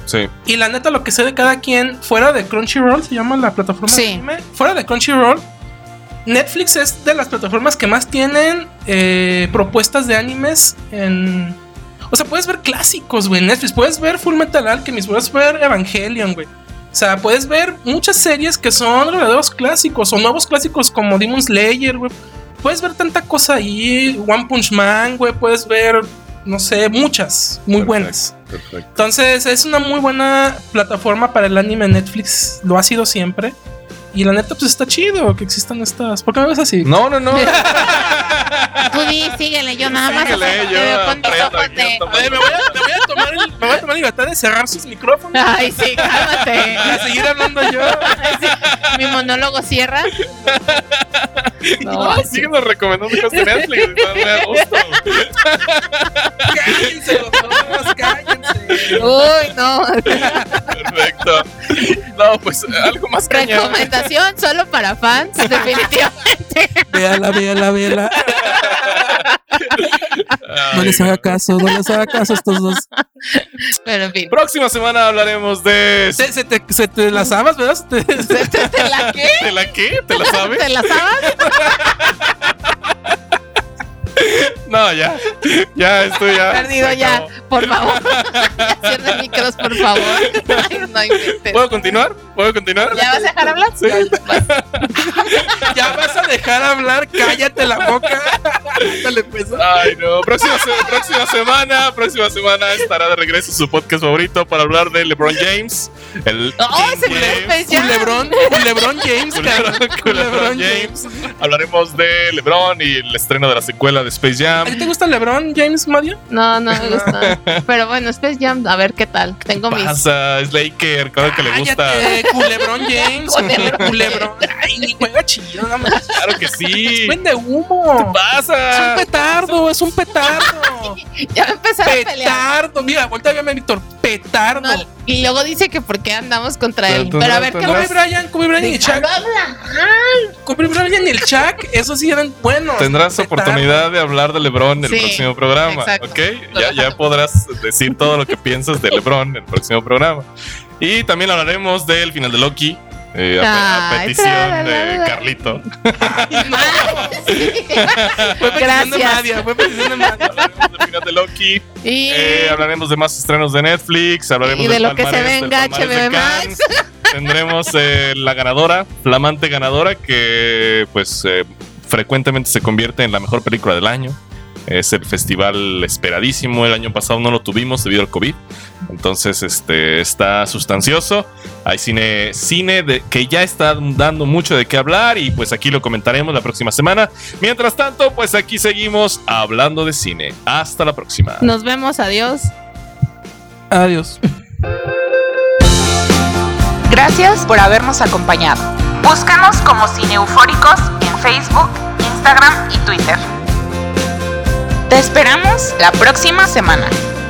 Sí. Y la neta, lo que sé de cada quien, fuera de Crunchyroll, se llama la plataforma Sí. de anime, fuera de Crunchyroll, Netflix es de las plataformas que más tienen eh, propuestas de animes en... O sea, puedes ver clásicos, güey, en Netflix. Puedes ver Full Metal Alchemist, puedes ver Evangelion, güey. O sea, puedes ver muchas series que son verdaderos clásicos o nuevos clásicos como Demon Slayer, güey. Puedes ver tanta cosa ahí, One Punch Man, güey, puedes ver, no sé, muchas, muy Perfecto, buenas. Perfecto. Entonces es una muy buena plataforma para el anime. Netflix lo ha sido siempre. Y la neta, pues está chido que existan estas. ¿Por qué me ves así? No, no, no. Tú di, síguele, yo nada más Síguele, así, yo te veo con mis aprendo ojos aquí, de... tomando. A ver, me voy a, me voy a tomar el- me voy a tomar la libertad de cerrar sus micrófonos Ay, sí, cálmate. para seguir hablando yo. Ay, sí, mi monólogo cierra. No, No, síguenos recomendando cosas de Netflix. Está muy a gusto. Cállense los dos, cállense. Uy, no. Perfecto. No, pues algo más cañón. Recomendación solo para fans, definitivamente. Véala, véala, véala. No Ay, les haga caso, no les haga caso a estos dos. Pero en fin. Próxima semana hablaremos de. Se, se te, se te las amas, ¿verdad? Se te- ¿Te, te- te la qué? ¿De la qué? ¿Te la sabes? ¿Te la sabes? No, ya. Ya, esto ya. Perdido se ya. acabó. Por favor. Cierra micros, por favor. Ay, no inventes. ¿Puedo continuar? ¿Puedo continuar? ¿Ya vas a dejar hablar? Sí. Ya vas a dejar hablar, cállate la boca. Dale, pues. Ay, no. Próxima, se- próxima semana, próxima semana estará de regreso su podcast favorito para hablar de LeBron James. El ¡Oh, King se me James. Space Jam! Culebrón, Culebrón James, Culebrón, cabrón. Culebrón James. Hablaremos de LeBron y el estreno de la secuela de Space ¿A Jam. ti te gusta LeBron James, Mario? No, no me gusta. Pero bueno, Space Jam, a ver qué tal. Tengo mis. Pasa, es Laker, claro que le gusta. Cállate, Culebrón James. Culebrón. Culebrón. Ay, juega chido, no mames. Claro que sí. Vende humo. Es un Pasa. petardo, es un petardo. Ya me empezaron a pelear. Petardo. Mira, vuelta a verme, Víctor. Petardo. No, y luego dice que por qué andamos contra él. Pero tú Pero a no, ver tú qué no. Kobe más. Bryant, Kobe Bryant y Shaq. Kobe Bryant y el Shaq, esos sí eran buenos. Tendrás Petardo. oportunidad de hablar de LeBron en el Sí, próximo programa, exacto. ¿ok? Ya, ya podrás decir todo lo que piensas de LeBron en el próximo programa. Y también hablaremos del final de Loki, eh, a, pe- a Ay, petición de tararara. Carlito. Fue petición de Gracias. Madia, fue petición de Madia. Hablaremos del final de Loki, Y eh, hablaremos de más estrenos de Netflix, hablaremos Y de del lo que se palmarés, ve en del H B O palmarés de Cannes. Tendremos eh, la ganadora, flamante ganadora, que pues eh, frecuentemente se convierte en la mejor película del año. Es el festival esperadísimo. El año pasado no lo tuvimos debido al COVID. Entonces, este está sustancioso. Hay cine, cine de, que ya está dando mucho de qué hablar. Y pues aquí lo comentaremos la próxima semana. Mientras tanto, pues aquí seguimos hablando de cine. Hasta la próxima. nos vemos, adiós. Adiós. Gracias por habernos acompañado. Búscanos como Cine Eufóricos en Facebook, Instagram y Twitter. Te esperamos la próxima semana.